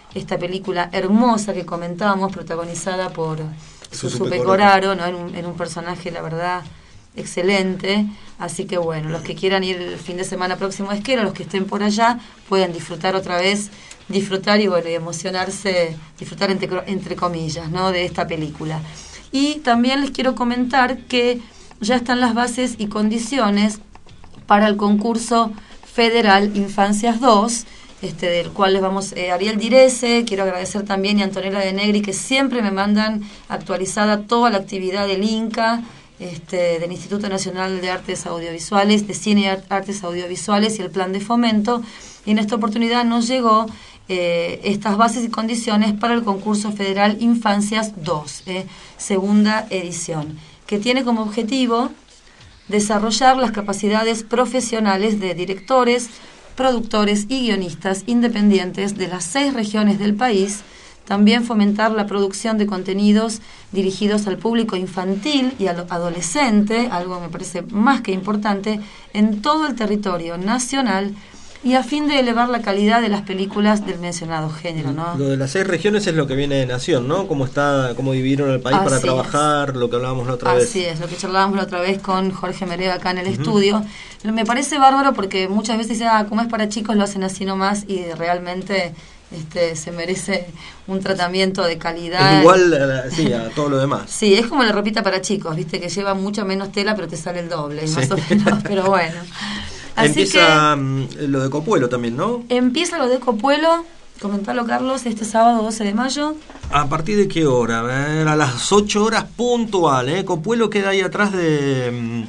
esta película hermosa que comentábamos, protagonizada por Susupe Susupe Coraro, ¿no? en, un, en un personaje, la verdad, excelente. Así que bueno, los que quieran ir el fin de semana próximo a Esquero, los que estén por allá, pueden disfrutar otra vez, disfrutar y bueno, y emocionarse, disfrutar entre, entre comillas, ¿no? de esta película. Y también les quiero comentar que ya están las bases y condiciones para el concurso federal Infancias dos, este, del cual les vamos, eh, Ariel Direce, quiero agradecer también, y Antonella de Negri, que siempre me mandan actualizada toda la actividad del INCA, este, del Instituto Nacional de Artes Audiovisuales, de Cine y Artes Audiovisuales y el Plan de Fomento, y en esta oportunidad nos llegó eh, estas bases y condiciones para el concurso federal Infancias dos, eh, segunda edición, que tiene como objetivo desarrollar las capacidades profesionales de directores, productores y guionistas independientes de las seis regiones del país, también fomentar la producción de contenidos dirigidos al público infantil y al adolescente, algo me parece más que importante, en todo el territorio nacional, y a fin de elevar la calidad de las películas del mencionado género, ¿no? Lo de las seis regiones es lo que viene de Nación, ¿no? Cómo está, cómo dividieron el país Así para es. trabajar, lo que hablábamos la otra vez. Así es, lo que charlábamos la otra vez con Jorge Mereva acá en el uh-huh. estudio. Me parece bárbaro porque muchas veces dicen, ah, como es para chicos lo hacen así nomás, y realmente este se merece un tratamiento de calidad. Es igual a, sí, a todo lo demás. Sí, es como la ropita para chicos, viste, que lleva mucha menos tela pero te sale el doble, sí. más o menos, pero bueno. Así empieza que, lo de Copuelo también, ¿no? Empieza lo de Copuelo, comentalo Carlos, este sábado doce de mayo. ¿A partir de qué hora? A ver, a las ocho horas puntual, ¿eh? Copuelo queda ahí atrás de,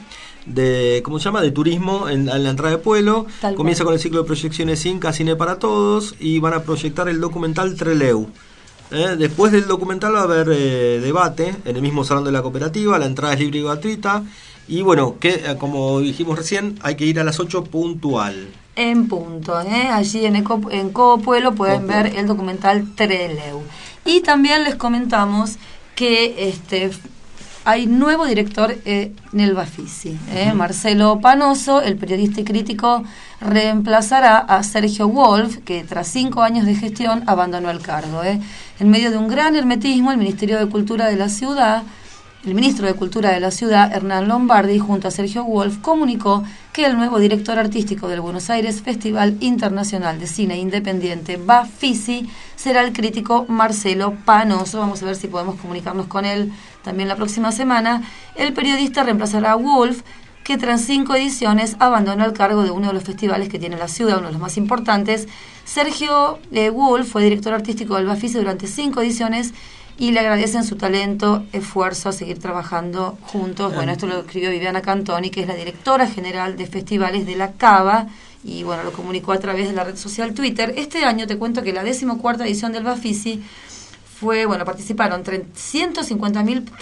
de ¿cómo se llama? De turismo, en, en la entrada de Pueblo. Tal Comienza cual. Con el ciclo de proyecciones Inca, Cine para Todos, y van a proyectar el documental Treleu. ¿Eh? Después del documental va a haber eh, debate en el mismo salón de la cooperativa, la entrada es libre y gratuita. Y bueno, que como dijimos recién, hay que ir a las ocho puntual. En punto, ¿eh? Allí en, Eco, en Copuelo pueden Copuelo. ver el documental Treleu. Y también les comentamos que este hay nuevo director eh, en el Bafisi. ¿eh? Uh-huh. Marcelo Panoso, el periodista y crítico, reemplazará a Sergio Wolf, que tras cinco años de gestión abandonó el cargo. ¿eh? En medio de un gran hermetismo, el Ministerio de Cultura de la ciudad... El ministro de Cultura de la ciudad, Hernán Lombardi, junto a Sergio Wolf, comunicó que el nuevo director artístico del Buenos Aires Festival Internacional de Cine Independiente, Bafisi, será el crítico Marcelo Panoso. Vamos a ver si podemos comunicarnos con él también la próxima semana. El periodista reemplazará a Wolf, que tras cinco ediciones abandonó el cargo de uno de los festivales que tiene la ciudad, uno de los más importantes. Sergio eh, Wolf fue director artístico del Bafisi durante cinco ediciones y le agradecen su talento, esfuerzo a seguir trabajando juntos. Bueno, esto lo escribió Viviana Cantoni, que es la directora general de festivales de la Cava, y bueno, lo comunicó a través de la red social Twitter. Este año te cuento que la decimocuarta edición del Bafisi fue, bueno, participaron trescientos cincuenta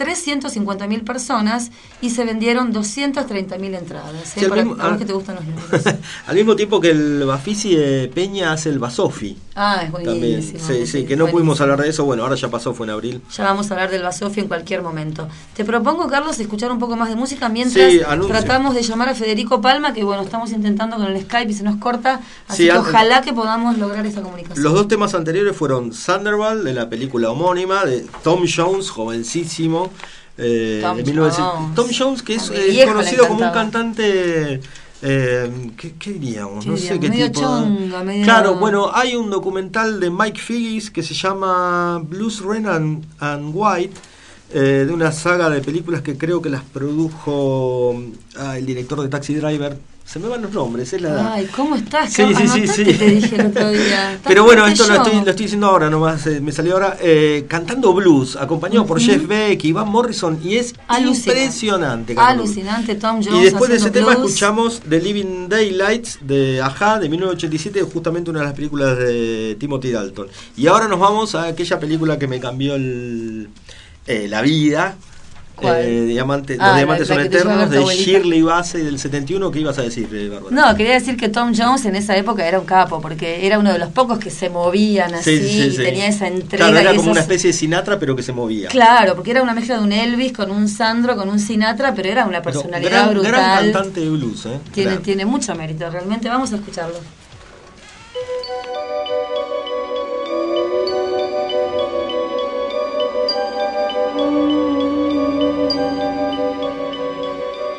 mil personas y se vendieron doscientas treinta mil entradas. ¿eh? Sí, Para mismo, a vos que te gustan los números. Al mismo tiempo que el Bafisi de Peña hace el Basofi. Ah, es buenísimo. También. Sí, sí, que no buenísimo. Pudimos hablar de eso. Bueno, ahora ya pasó, fue en abril. Ya vamos a hablar del Basofi en cualquier momento. Te propongo, Carlos, escuchar un poco más de música mientras sí, tratamos de llamar a Federico Palma, que bueno, estamos intentando con el Skype y se nos corta. Así sí, que ojalá que podamos lograr esa comunicación. Los dos temas anteriores fueron Thunderball, de la película homónima, de Tom Jones, jovencísimo. Eh, Tom, de mil novecientos... Jones. Tom Jones, que es, es conocido como un cantante... Eh, ¿qué, ¿Qué diríamos? ¿Qué no diríamos? sé qué medio tipo. Chonga, medio... Claro, bueno, hay un documental de Mike Figgis que se llama Blues, Red and, and White, eh, de una saga de películas que creo que las produjo ah, el director de Taxi Driver. Se me van los nombres, es la edad. Ay, ¿cómo estás? Sí, sí, sí, sí. Te dije el otro día. Pero bueno, esto lo estoy, lo estoy diciendo ahora nomás, eh, me salió ahora, eh, cantando blues, acompañado uh-huh. por Jeff Beck y Van Morrison, y es alucinante. impresionante. Alucinante, Tom Jones. Y después de ese blues. tema escuchamos The Living Daylights de Ajá, de mil novecientos ochenta y siete, justamente una de las películas de Timothy Dalton. Y ahora nos vamos a aquella película que me cambió el, eh, la vida. Eh, Diamante, ah, los diamantes la, la son eternos, de abuelita. Shirley Bassey del setenta y uno. ¿Qué ibas a decir, Bárbara? No, quería decir que Tom Jones en esa época era un capo, porque era uno de los pocos que se movían así, sí, sí, sí, y sí. tenía esa entrega. Claro, era y como esas... una especie de Sinatra, pero que se movía. Claro, porque era una mezcla de un Elvis con un Sandro, con un Sinatra, pero era una personalidad gran, brutal. Gran cantante de blues, ¿eh? Tiene, claro. tiene mucho mérito, realmente. Vamos a escucharlo.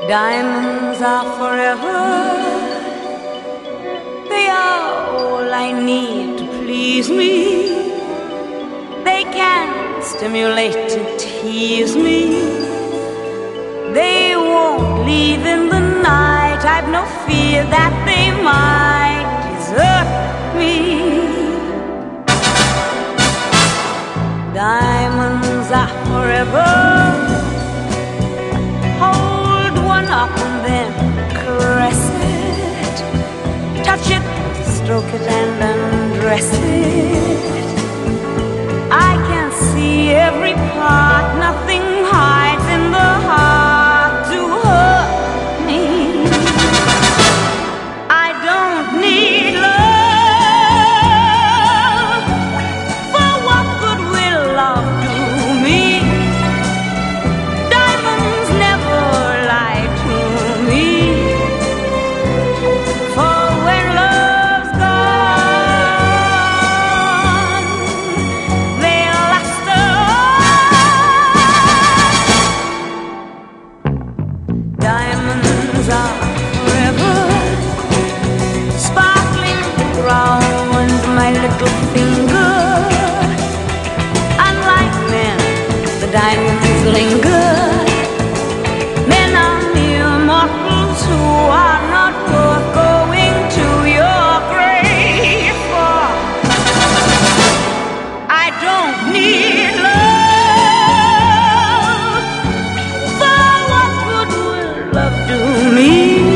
Diamonds are forever. They are all I need to please me. They can stimulate and tease me. They won't leave in the night. I've no fear that they might desert me. Diamonds are forever. Hold one up and then caress it. Touch it, stroke it and undress it. I can see every part. Nothing hides in the heart to hurt me. I don't need love. For what good will love do me? Diamonds never lie to me. For when love's gone, they'll last on. Diamonds are forever. Sparkling round my little finger. Unlike men, the diamonds linger. Men are mere mortals who are not worth going to your grave for. I don't need love. For what good will love do me?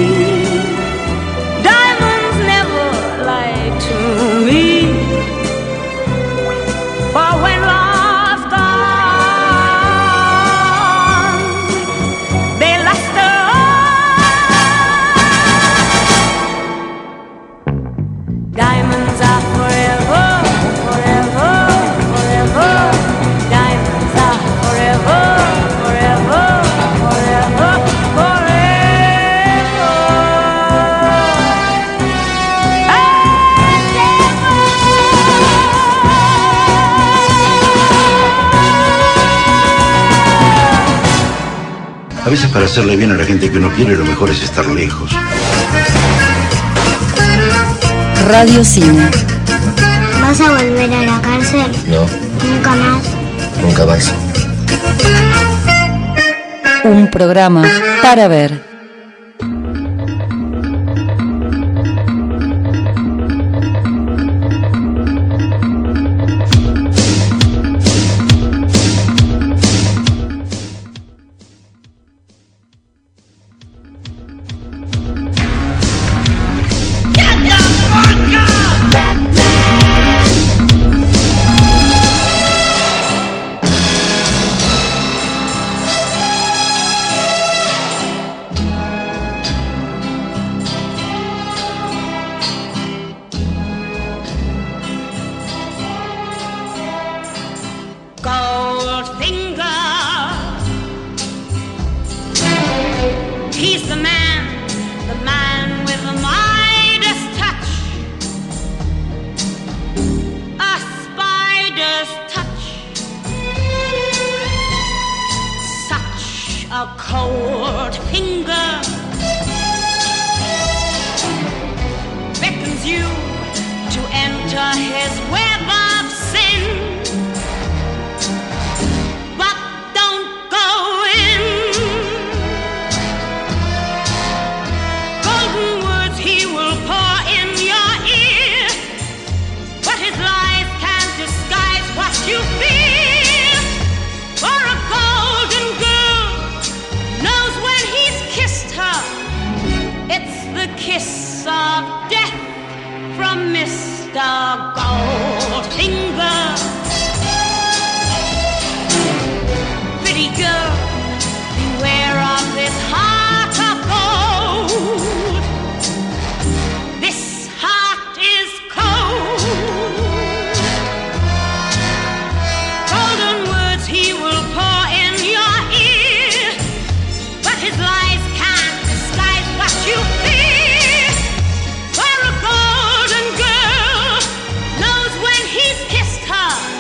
Diamonds never lie to me. For when love's gone, they last on. Diamonds are forever, forever, forever. Diamonds are forever, forever, forever, A veces para hacerle bien a la gente que uno quiere, lo mejor es estar lejos. Radio Cine. ¿Vas a volver a la cárcel? No, Nunca más. nunca más. Un programa para ver. Goldfinger. He's the man, the man with the Midas touch. A spider's touch. Such a cold finger beckons you to enter his web of sin. But don't go in. Golden words he will pour in your ear, but his lies can't disguise what you feel. For a golden girl knows when he's kissed her, it's the kiss of death from Mister Goldfinger. Pretty girl, beware of this heart of gold. This heart is cold. Golden words he will pour in your ear, but his lies can't disguise what you fear. For a golden girl knows when he's kissed her,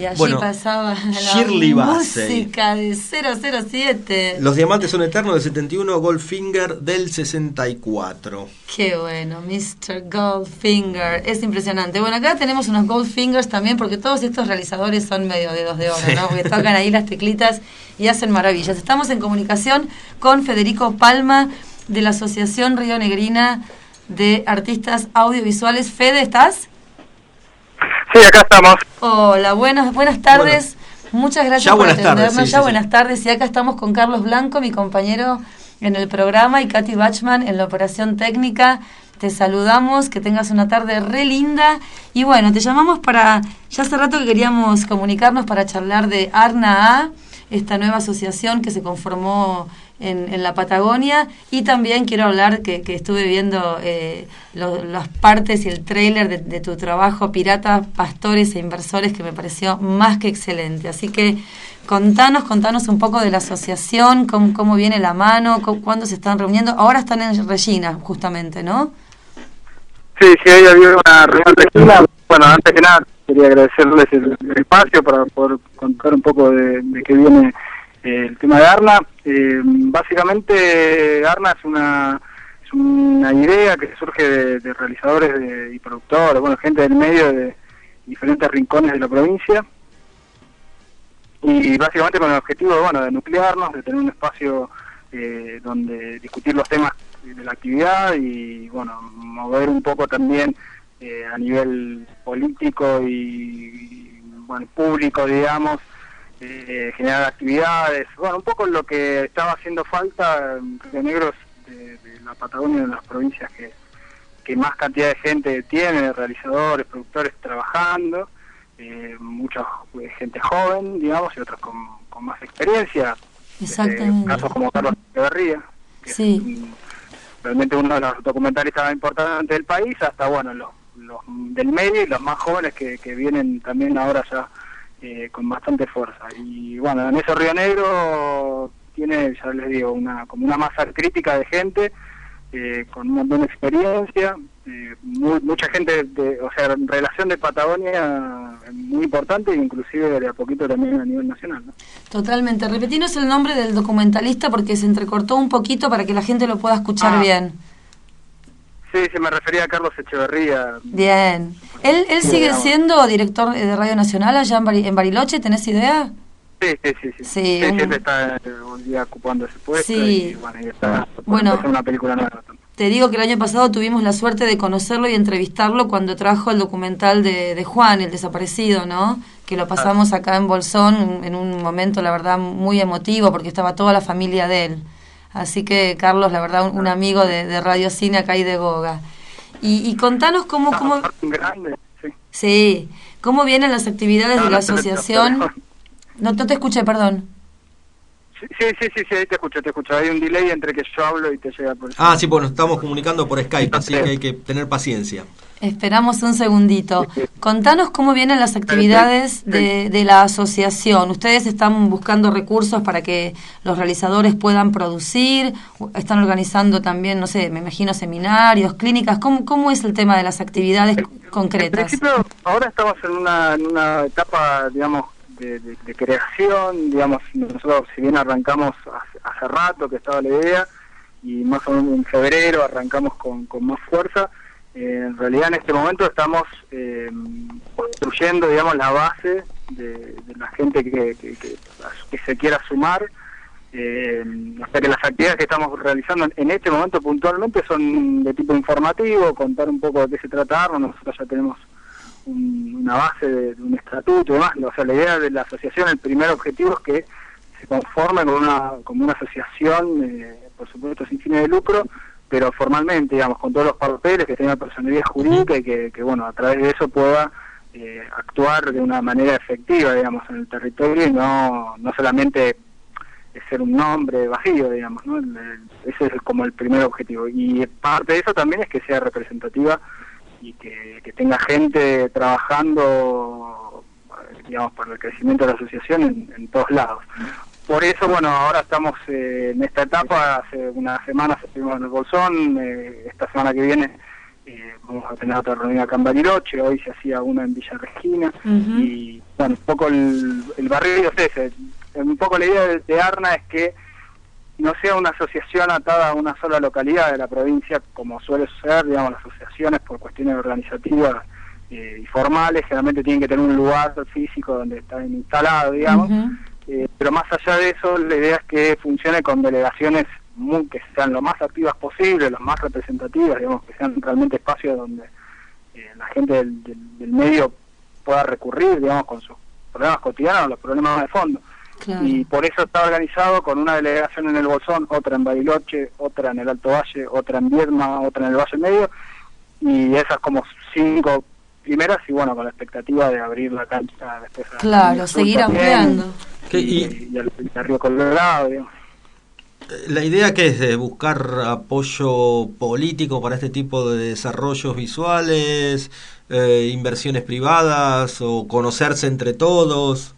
allí Bueno, pasaba la Shirley Bassey. música de cero cero siete. Los diamantes son eternos del setenta y uno, Goldfinger del sesenta y cuatro. Qué bueno, mister Goldfinger, es impresionante. Bueno, acá tenemos unos Goldfingers también, porque todos estos realizadores son medio dedos de oro, Sí. ¿no? Porque tocan ahí las teclitas y hacen maravillas. Estamos en comunicación con Federico Palma, de la Asociación Río Negrina de Artistas Audiovisuales. Fede, ¿estás? Sí, acá estamos. Hola, buenas, buenas tardes. Muchas gracias Ya por buenas tardes, atendernos. sí, ya sí, buenas tardes. Y acá estamos con Carlos Blanco, mi compañero en el programa, y Katy Bachman en la operación técnica. Te saludamos, que tengas una tarde re linda. Y bueno, te llamamos para... Ya hace rato que queríamos comunicarnos para charlar de Arna A, esta nueva asociación que se conformó en, en la Patagonia. Y también quiero hablar que, que estuve viendo eh, lo, las partes y el tráiler de, de tu trabajo Piratas, Pastores e Inversores, que me pareció más que excelente. Así que contanos, contanos un poco de la asociación, cómo, cómo viene la mano, cómo, cuándo se están reuniendo. Ahora están en Regina, justamente, ¿no? Sí, sí, ahí había una reunión de Regina. Bueno, antes que nada, quería agradecerles el, el espacio para poder contar un poco de, de qué viene eh, el tema de Arna. Eh, básicamente, Arna es una es una idea que surge de, de realizadores de, y productores, bueno, gente del medio de diferentes rincones de la provincia. Y básicamente con el objetivo, bueno, de nuclearnos, de tener un espacio eh, donde discutir los temas de la actividad y, bueno, mover un poco también eh, a nivel político y, y, bueno, público, digamos, eh, generar actividades, bueno, un poco lo que estaba haciendo falta en Río Negro, de, de la Patagonia, de las provincias que, que más cantidad de gente tiene, realizadores, productores trabajando, eh, mucha eh, gente joven, digamos, y otros con, con más experiencia. Exactamente. Eh, casos como Carlos Echeverría, que Sí. es un- realmente uno de los documentalistas más importantes del país, hasta bueno los, los del medio y los más jóvenes que, que vienen también ahora ya eh, con bastante fuerza. Y bueno, en eso Río Negro tiene, ya les digo, una como una masa crítica de gente eh, con un montón de experiencia, eh, muy, mucha gente, de, o sea, en relación de Patagonia muy importante, inclusive de a poquito también a nivel nacional, ¿no? Totalmente. Repetinos el nombre del documentalista porque se entrecortó un poquito para que la gente lo pueda escuchar Ah. bien. Sí, se me refería a Carlos Echeverría. Bien. ¿Él, él Sí, sigue digamos. siendo director de Radio Nacional allá en, Bari- en Bariloche? ¿Tenés idea? Sí, sí, sí, sí. Sí, Sí, un- siempre está eh, un día ocupando ese puesto Sí. y bueno, y está por Bueno. empezar una película nueva. Te digo que el año pasado tuvimos la suerte de conocerlo y entrevistarlo cuando trajo el documental de, de Juan, el desaparecido, ¿no? Que lo pasamos acá en Bolsón en un momento, la verdad, muy emotivo porque estaba toda la familia de él. Así que, Carlos, la verdad, un, un amigo de, de Radio Cine acá y de Goga. Y, y contanos cómo... cómo Un grande, sí. sí, cómo vienen las actividades No, de la no, te- te- asociación. te- No, no te escuché, perdón. Sí, sí, sí, sí, sí, ahí te escucho, te escucho. Hay un delay entre que yo hablo y te llega por eso. Ah, sí, pues nos estamos comunicando por Skype, así que hay que tener paciencia. Esperamos un segundito. Contanos cómo vienen las actividades de, de la asociación. ¿Ustedes están buscando recursos para que los realizadores puedan producir? ¿Están organizando también, no sé, me imagino seminarios, clínicas? ¿Cómo, cómo es el tema de las actividades En concretas? principio, ahora estamos en una, en una etapa, digamos, de, de, de creación, digamos, nosotros si bien arrancamos hace, hace rato que estaba la idea, y más o menos en febrero arrancamos con, con más fuerza, eh, en realidad en este momento estamos eh, construyendo, digamos, la base de, de la gente que, que, que, que se quiera sumar, eh, hasta que las actividades que estamos realizando en este momento puntualmente son de tipo informativo, contar un poco de qué se trata. Nosotros ya tenemos un, una base de, de un estatuto y demás. O sea, la idea de la asociación, el primer objetivo es que se conforme con una, como una asociación, eh, por supuesto sin fines de lucro, pero formalmente, digamos, con todos los papeles, que tenga personalidad jurídica y que, que bueno, a través de eso pueda eh, actuar de una manera efectiva, digamos, en el territorio y no, no solamente ser un nombre vacío, digamos, ¿no? El, el, ese es como el primer objetivo. Y parte de eso también es que sea representativa y que, que tenga gente trabajando, digamos, para el crecimiento de la asociación en, en todos lados. Por eso, bueno, ahora estamos eh, en esta etapa. Hace unas semanas estuvimos en el Bolsón, eh, esta semana que viene eh, vamos a tener otra reunión acá en Bariloche, hoy se hacía una en Villa Regina, uh-huh. y bueno, un poco el, el barrio es ese, un poco la idea de, de ARNA es que no sea una asociación atada a una sola localidad de la provincia, como suele suceder, digamos, las asociaciones por cuestiones organizativas eh, y formales, generalmente tienen que tener un lugar físico donde están instalados, digamos, uh-huh. eh, pero más allá de eso, la idea es que funcione con delegaciones muy, que sean lo más activas posible, las más representativas, digamos, que sean realmente espacios donde eh, la gente del, del, del medio pueda recurrir, digamos, con sus problemas cotidianos, los problemas de fondo. Claro. Y por eso está organizado con una delegación en el Bolsón, otra en Bariloche, otra en el Alto Valle, otra en Viedma, otra en el Valle Medio, y esas como cinco primeras, y bueno, con la expectativa de abrir la cancha después. Claro, a seguir ampliando. Y, y, y, al, y al Río Colorado, digamos. La idea que es de buscar apoyo político para este tipo de desarrollos visuales, eh, inversiones privadas o conocerse entre todos.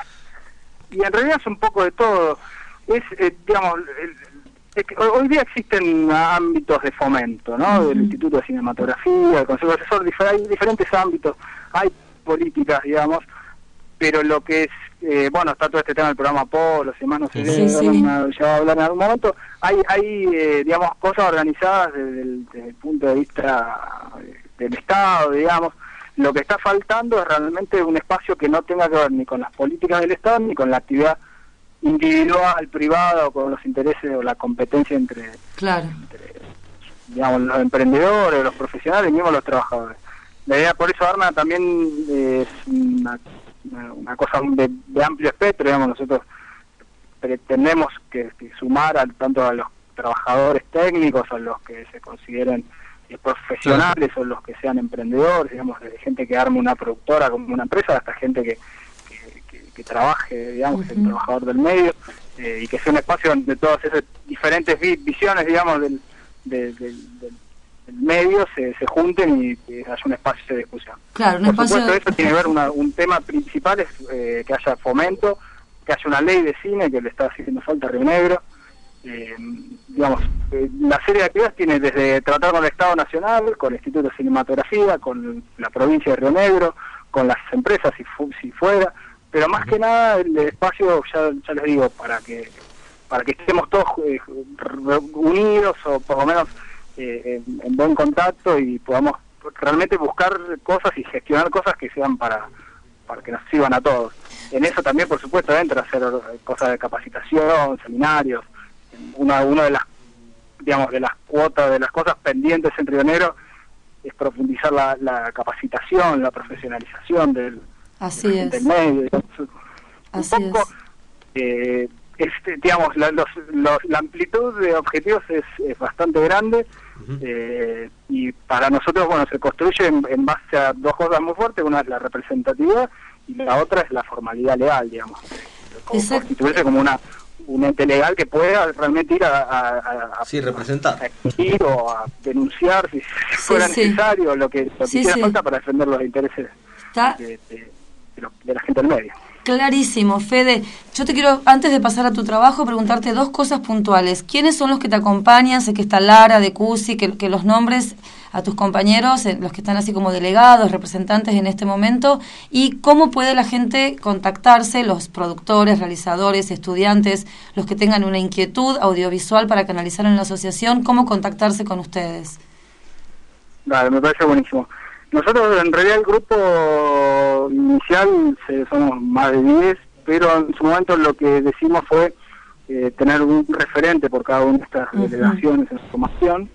Y en realidad es un poco de todo. Es, eh, digamos, el, el, el, hoy día existen ámbitos de fomento, ¿no? Uh-huh. Del Instituto de Cinematografía, el Consejo Asesor, difer- hay diferentes ámbitos, hay políticas, digamos, pero lo que es, eh, bueno, está todo este tema del programa Polo, si más no sé, sí, sí. Una, ya va a hablar en algún momento, hay, hay eh, digamos, cosas organizadas desde el, desde el punto de vista del Estado, digamos. Lo que está faltando es realmente un espacio que no tenga que ver ni con las políticas del Estado ni con la actividad individual, privada, o con los intereses o la competencia entre, claro. entre digamos, los emprendedores, los profesionales y mismo los trabajadores. La idea, por eso ARNA también es una, una cosa de, de amplio espectro, digamos, nosotros pretendemos que, que sumar al, tanto a los trabajadores técnicos, a los que se consideren profesionales, claro. O los que sean emprendedores, digamos, de gente que arme una productora como una empresa, hasta gente que, que, que, que trabaje, digamos, uh-huh. que es el trabajador del medio, eh, y que sea un espacio donde todas esas diferentes vi- visiones, digamos, del, de, de, del, del medio se, se junten y que haya un espacio de discusión. Claro, un Por espacio supuesto, de... eso tiene que ver, una, un tema principal es eh, que haya fomento, que haya una ley de cine que le está haciendo falta a Río Negro. Eh, digamos, eh, la serie de actividades tiene desde tratar con el Estado Nacional, con el Instituto de Cinematografía, con la provincia de Río Negro, con las empresas si, fu- si fuera, pero más que nada el espacio, ya, ya les digo, para que para que estemos todos eh, unidos o por lo menos eh, en, en buen contacto y podamos realmente buscar cosas y gestionar cosas que sean para, para que nos sirvan a todos. En eso también, por supuesto, entra hacer cosas de capacitación, seminarios. Una, una de las, digamos, de las cuotas, de las cosas pendientes en Río Negro es profundizar la, la capacitación, la profesionalización del, Así del, es. del medio. Un Así poco, es. Eh, este, digamos, la, los, los, la amplitud de objetivos es, es bastante grande, uh-huh. eh, y para nosotros, bueno, se construye en, en base a dos cosas muy fuertes. Una es la representatividad y la otra es la formalidad legal, digamos, como constituirse como una un ente legal que pueda realmente ir a, a, a, a sí, representar, a exigir o a denunciar si, si sí, fuera sí. necesario lo que, lo que sí, hiciera sí. falta para defender los intereses Está de, de, de, lo, de la gente del medio. Clarísimo, Fede. Yo te quiero, antes de pasar a tu trabajo, preguntarte dos cosas puntuales. ¿Quiénes son los que te acompañan? Sé que está Lara, de Cusi, que, que los nombres a tus compañeros, los que están así como delegados, representantes en este momento, y cómo puede la gente contactarse, los productores, realizadores, estudiantes, los que tengan una inquietud audiovisual para canalizar en la asociación, cómo contactarse con ustedes. Vale, me parece buenísimo. Nosotros, en realidad, el grupo inicial eh, somos más de diez, pero en su momento lo que decimos fue eh, tener un referente por cada una de estas uh-huh. delegaciones en su formación.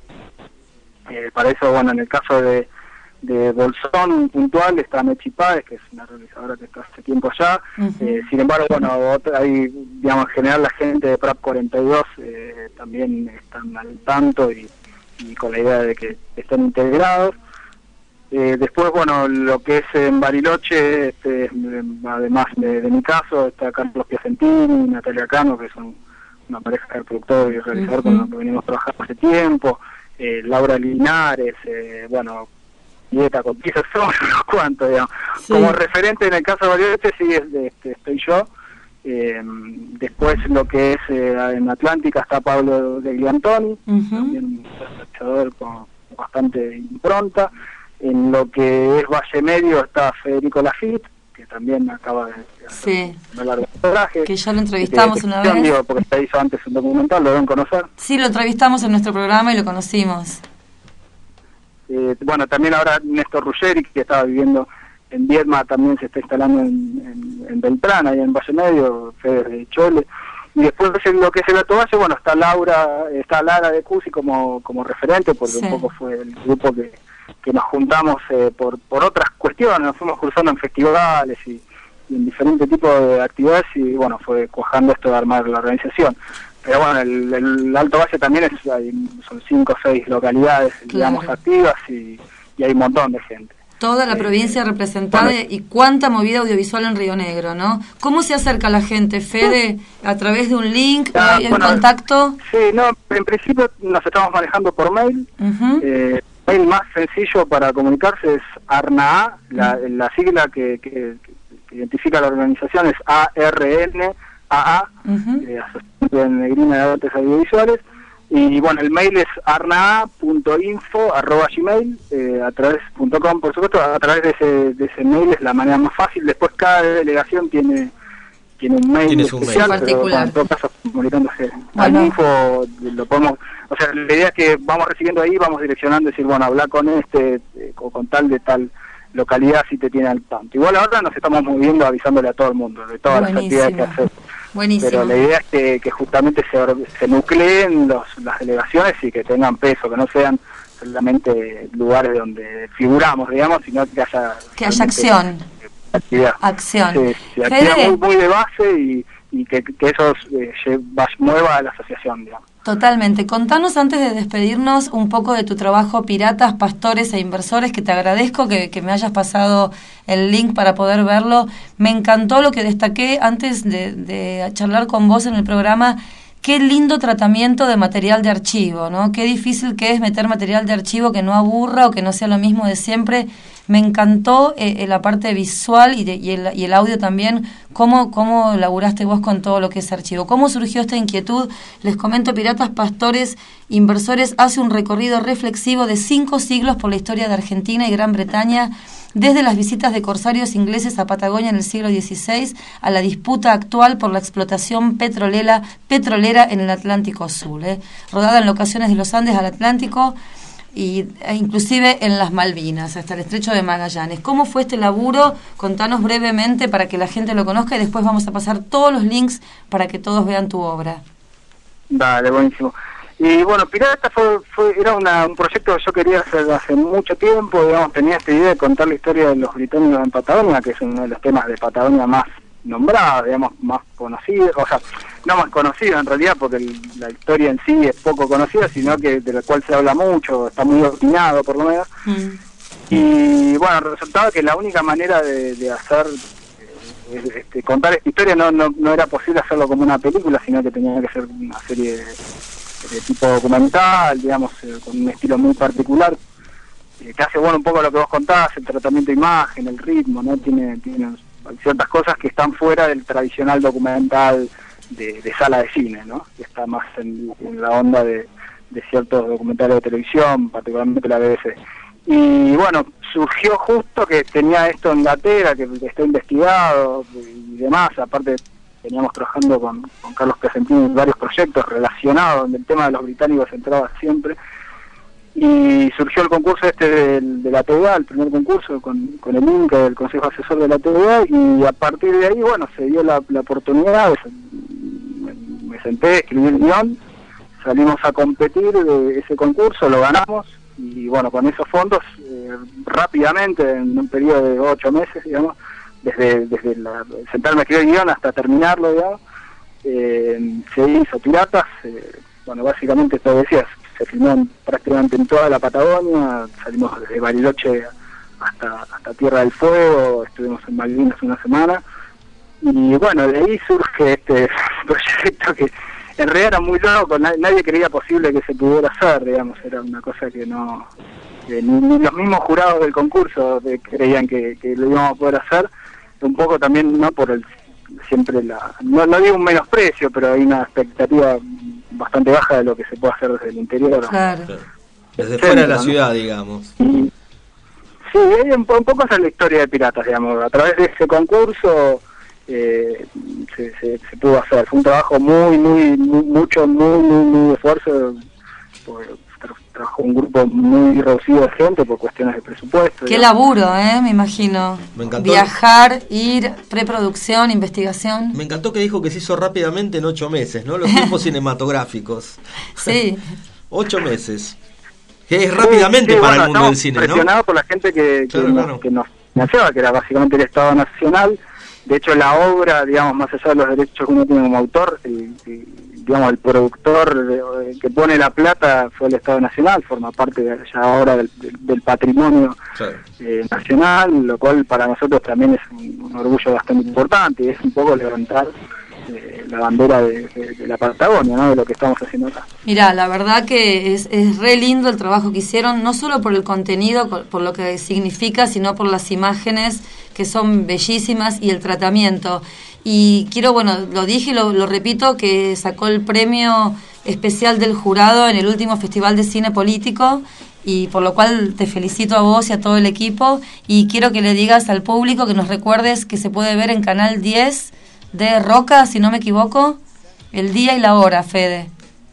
Eh, para eso, bueno, en el caso de, de Bolsón puntual está Mechi Páez, que es una realizadora que está hace tiempo allá. Uh-huh. Eh, sin embargo, bueno, otra, hay, digamos, en general la gente de Prap cuarenta y dos eh, también están al tanto y, y con la idea de que estén integrados. Eh, después, bueno, lo que es en Bariloche, este, además de, de mi caso, está Carlos Piacentini y Natalia Cano, que son una pareja de productor y realizador uh-huh. con los que venimos trabajando hace tiempo. Eh, Laura Linares, eh, bueno, Dieta con Pizza, somos unos cuantos, digamos. Sí. Como referente en el caso de Bariloche, sí, este, estoy yo. Eh, después lo que es eh, en Atlántica está Pablo de Gliantoni, uh-huh. también un realizador con bastante impronta. En lo que es Valle Medio está Federico Lafitte, que también acaba de hacer Sí. un largometraje. Que ya lo entrevistamos de- de una ficción, vez. digo, porque se hizo antes un documental, lo deben conocer. Sí, lo entrevistamos en nuestro programa y lo conocimos. Eh, bueno, también ahora Néstor Ruggeri, que estaba viviendo en Viedma, también se está instalando en, en, en Beltrán, ahí en Valle Medio, Fede de Chole. Y después en lo que es el Alto Valle, bueno, está Laura, está Lara de Cusi como, como referente, porque Sí. un poco fue el grupo que, que nos juntamos eh, por, por otras cuestiones, nos fuimos cruzando en festivales y, y en diferentes tipos de actividades, y bueno, fue cuajando esto de armar la organización. Pero bueno, el, el Alto Valle también es, hay, son cinco o seis localidades, digamos, activas, y, y hay un montón de gente. Toda la provincia representada y cuánta movida audiovisual en Río Negro, ¿no? ¿Cómo se acerca la gente, Fede? ¿A través de un link? Ah, ¿Hay bueno, contacto? Sí, no, en principio nos estamos manejando por mail. Ujú. Eh, el mail más sencillo para comunicarse es ARNAA, la, la sigla que, que, que identifica la organización es A R N A A, Ujú. eh, Asociación Negrina de Artes Audiovisuales. Y bueno, el mail es arnaa punto info arroba gmail, eh, a través punto com, por supuesto, a través de ese, de ese mail es la manera más fácil. Después cada delegación tiene tiene un mail Tiene su mail. especial, pero Particular. bueno, en todo caso comunicándose Bueno. al info, lo podemos, o sea, la idea es que vamos recibiendo ahí, vamos direccionando, decir, bueno, habla con este, eh, o con tal de tal localidad si te tiene al tanto. Igual ahora nos estamos moviendo avisándole a todo el mundo de todas las Buenísimo. actividades que hacemos. Buenísimo. Pero la idea es que, que justamente se, or- se nucleen los, las delegaciones y que tengan peso, que no sean solamente lugares donde figuramos, digamos, sino que haya... Que haya acción. Actividad. Acción. Sí, sí, actividad Fede. muy, muy de base y, y que, que eso eh, lle- va- mueva a la asociación, digamos. Totalmente. Contanos antes de despedirnos un poco de tu trabajo Piratas, Pastores e Inversores, que te agradezco que, que me hayas pasado el link para poder verlo. Me encantó lo que destaqué antes de, de charlar con vos en el programa. Qué lindo tratamiento de material de archivo, ¿no? Qué difícil que es meter material de archivo que no aburra o que no sea lo mismo de siempre. Me encantó eh, la parte visual y, de, y, el, y el audio también. ¿Cómo, ¿Cómo laburaste vos con todo lo que es archivo? ¿Cómo surgió esta inquietud? Les comento, Piratas, Pastores, Inversores hace un recorrido reflexivo de cinco siglos por la historia de Argentina y Gran Bretaña, desde las visitas de corsarios ingleses a Patagonia en el siglo dieciséis a la disputa actual por la explotación petrolera, petrolera en el Atlántico Sur, ¿eh? Rodada en locaciones de los Andes al Atlántico y, e inclusive en las Malvinas, hasta el Estrecho de Magallanes. ¿Cómo fue este laburo? Contanos brevemente para que la gente lo conozca y después vamos a pasar todos los links para que todos vean tu obra. Dale, buenísimo. Y bueno, Pirata fue, fue era una, un proyecto que yo quería hacer hace mucho tiempo, digamos, tenía esta idea de contar la historia de los británicos en Patagonia, que es uno de los temas de Patagonia más nombrados, digamos, más conocidos, o sea, no más conocido en realidad, porque el, la historia en sí es poco conocida, sino que de la cual se habla mucho, está muy opinado por lo menos. Mm. Y bueno, resultaba que la única manera de, de hacer, eh, este, contar esta historia no, no, no era posible hacerlo como una película, sino que tenía que ser una serie de, de tipo documental, digamos, eh, con un estilo muy particular, eh, que hace bueno un poco lo que vos contabas, el tratamiento de imagen, el ritmo, ¿no? Tiene, tiene ciertas cosas que están fuera del tradicional documental de, de sala de cine, ¿no? Que está más en, en la onda de, de ciertos documentales de televisión, particularmente la B B C. Y bueno, surgió justo que tenía esto en Inglaterra, que está investigado y demás, aparte veníamos trabajando con, con Carlos Piacentini en varios proyectos relacionados, donde el tema de los británicos entraba siempre, y surgió el concurso este de, de la T V A, el primer concurso con, con el INCA, el Consejo Asesor de la T V A, y a partir de ahí, bueno, se dio la, la oportunidad, me, me senté, escribí el guión, salimos a competir de ese concurso, lo ganamos, y bueno, con esos fondos, eh, rápidamente, en un periodo de ocho meses, digamos, desde, desde la, sentarme a escribir el guión hasta terminarlo, digamos, eh, se hizo Piratas, eh, bueno, básicamente esto decías, se filmó en, prácticamente en toda la Patagonia, salimos desde Bariloche hasta, hasta Tierra del Fuego, estuvimos en Malvinas una semana, y bueno, de ahí surge este proyecto que en realidad era muy loco, nadie creía posible que se pudiera hacer, digamos, era una cosa que no, que ni, ni los mismos jurados del concurso de, creían que, que lo íbamos a poder hacer, un poco también, no por el, siempre la, no, no digo un menosprecio, pero hay una expectativa bastante baja de lo que se puede hacer desde el interior. Claro. Desde fuera de la ciudad, digamos. Sí, hay un, un poco esa es la historia de Piratas, digamos. A través de ese concurso eh, se, se, se pudo hacer. Fue un trabajo muy, muy, muy mucho, muy, muy, muy esfuerzo. Por, tra, trabajó un grupo muy reducido de gente por cuestiones de presupuesto. Qué digamos. laburo, ¿eh? Me imagino. Me encantó. Viajar, ir, preproducción, investigación. Me encantó que dijo que se hizo rápidamente en ocho meses, ¿no? Los tiempos cinematográficos. Sí. Ocho meses. Que es rápidamente sí, sí, para bueno, el mundo del cine, ¿no? Presionado por la gente que, que, Claro, nos, claro. que nos financiaba, que era básicamente el Estado Nacional. De hecho, la obra, digamos, más allá de los derechos que uno tiene como autor, el, el, digamos, el productor de, que pone la plata fue el Estado Nacional, forma parte de, ya ahora del, del, del patrimonio Claro. eh, nacional, lo cual para nosotros también es un, un orgullo bastante importante, y es un poco levantar eh, la bandera de, de, de la Patagonia, ¿no? De lo que estamos haciendo acá. Mirá, la verdad que es, es re lindo el trabajo que hicieron, no solo por el contenido, por, por lo que significa, sino por las imágenes que son bellísimas y el tratamiento. Y quiero, bueno, lo dije y lo, lo repito, que sacó el premio especial del jurado en el último Festival de Cine Político, y por lo cual te felicito a vos y a todo el equipo, y quiero que le digas al público, que nos recuerdes que se puede ver en Canal diez de Roca, si no me equivoco, el día y la hora, Fede.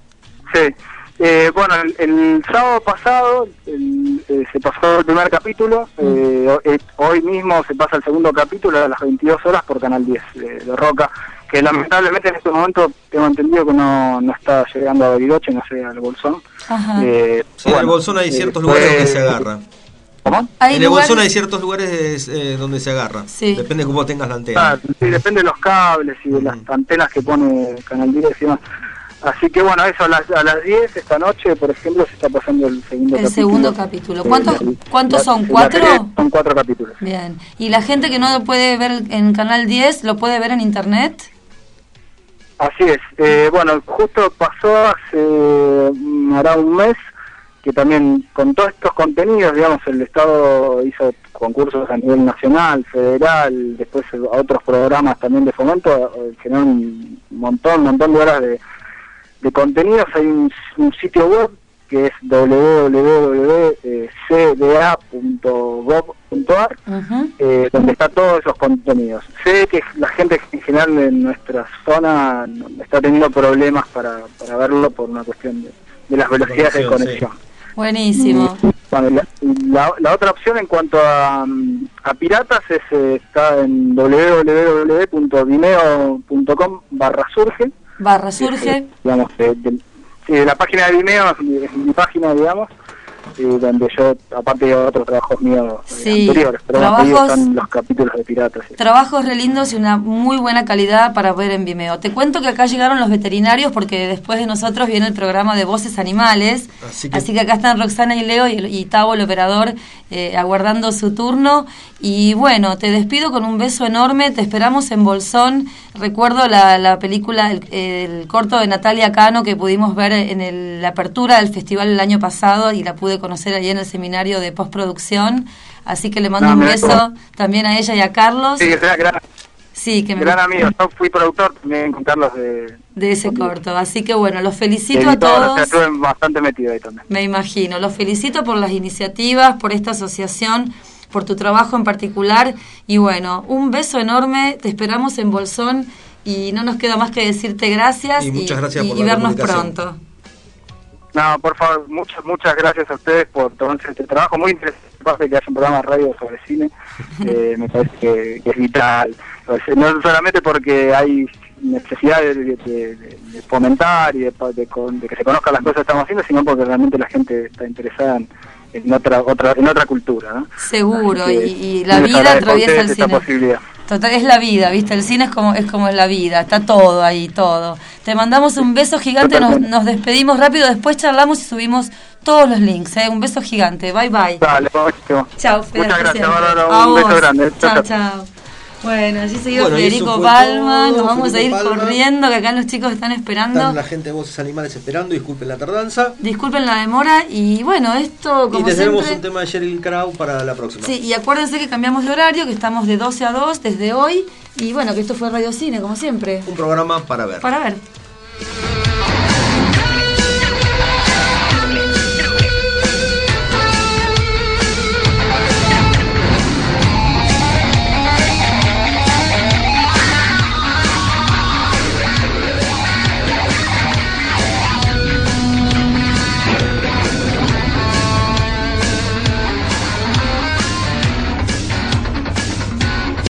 Sí, eh, bueno, el, el sábado pasado el, eh, se pasó el primer capítulo, eh, eh, hoy mismo se pasa el segundo capítulo a las veintidós horas por Canal diez de, de Roca, que lamentablemente en este momento tengo entendido que no, no está llegando a Bariloche, no sé, al Bolsón. Ajá. Eh, Sí, en el Bolsón hay ciertos lugares fue- donde se agarra. ¿Cómo? Hay En el lugares- Bolsón hay ciertos lugares eh, donde se agarra. Sí. Depende de cómo tengas la antena. Ah, sí, depende de los cables y de las antenas que pone Canal diez y demás. Así que bueno, eso a las, a las diez esta noche, por ejemplo, se está pasando el segundo El capítulo. segundo capítulo. Eh, ¿Cuántos, la- ¿cuántos la- son? la ¿Cuatro? serie Son cuatro capítulos. Bien. ¿Y la gente que no lo puede ver en Canal diez, lo puede ver en internet? Así es. Eh, bueno, justo pasó hace mm, hará un mes que también con todos estos contenidos, digamos, el Estado hizo concursos a nivel nacional, federal, después a otros programas también de fomento, eh, generaron un montón, un montón de horas de, de contenidos. Hay un, un sitio web que es doble u doble u doble u punto c d a punto gov punto a r, Ujú. eh, donde está todos esos contenidos. Sé que la gente en general en nuestra zona no- está teniendo problemas para, para verlo por una cuestión de, de las velocidades de Conexión, conexión. Buenísimo. Bueno, la, la, la otra opción en cuanto a, mm, a piratas es, eh, está en doble u doble u doble u punto vimeo punto com barra surge. Barra Es, surge. eh, digamos, de, de- sí, de la página de Vimeo, es mi, es mi página, digamos, eh, donde yo, aparte de otros trabajos míos eh, Sí, anteriores, pero bueno, ahí trabajos- están los capítulos de piratas. sí. Trabajos re lindos y una muy buena calidad para ver en Vimeo. Te cuento que acá llegaron los veterinarios porque después de nosotros viene el programa de Voces Animales. Así que- Así que acá están Roxana y Leo y, el- y Tavo, el operador, eh, aguardando su turno. Y bueno, te despido con un beso enorme. Te esperamos en Bolsón. Recuerdo la, la película, el, el corto de Natalia Cano que pudimos ver en el- la apertura del festival el año pasado y la pude conocer ahí en el seminario de postproducción. Así que le mando No, un mirá beso cómo- también a ella y a Carlos. Sí, que sea gran, Sí, que me gran amigo. Yo fui productor también con Carlos de, de ese corto. Así que bueno, los felicito de a editor, o sea, todos. estuve bastante metido ahí también. Me imagino. Los felicito por las iniciativas, por esta asociación, por tu trabajo en particular. Y bueno, un beso enorme. Te esperamos en Bolsón y no nos queda más que decirte gracias Y muchas gracias y- por y la vernos comunicación. pronto. No, por favor, muchas muchas gracias a ustedes por tomarse este trabajo. Muy interesante aparte que haya un programa de radio sobre cine. eh, me parece que, que es vital. O sea, no solamente porque hay necesidad de, de- de- de fomentar y de, de con- de que se conozcan las cosas que estamos haciendo, sino porque realmente la gente está interesada en, en otra otra en otra cultura, ¿no? Seguro. Así que, Y, y la les vida agradezco a atraviesa ustedes el esta cine. posibilidad. Total, es la vida, ¿viste? El cine es como es como la vida, está todo ahí, todo. Te mandamos un beso gigante, nos, nos despedimos rápido, después charlamos y subimos todos los links, ¿eh? Un beso gigante, bye bye. Dale, buenísimo. Chao, Fede, Muchas hasta gracias, siempre. Bárbara, A un beso vos. grande. Chao, Chao, chao. chao. Bueno, allí seguido Bueno, y eso Federico fue Palma, todo, nos vamos a ir Federico Palma. corriendo, que acá los chicos están esperando. Están la gente de Voces Animales esperando, disculpen la tardanza. Disculpen la demora y bueno, esto Y como les tenemos siempre... un tema de Sheryl Crow para la próxima. Sí, y acuérdense que cambiamos de horario, que estamos de doce a dos desde hoy y bueno, que esto fue Radio Cine, como siempre. Un programa para ver. Para ver.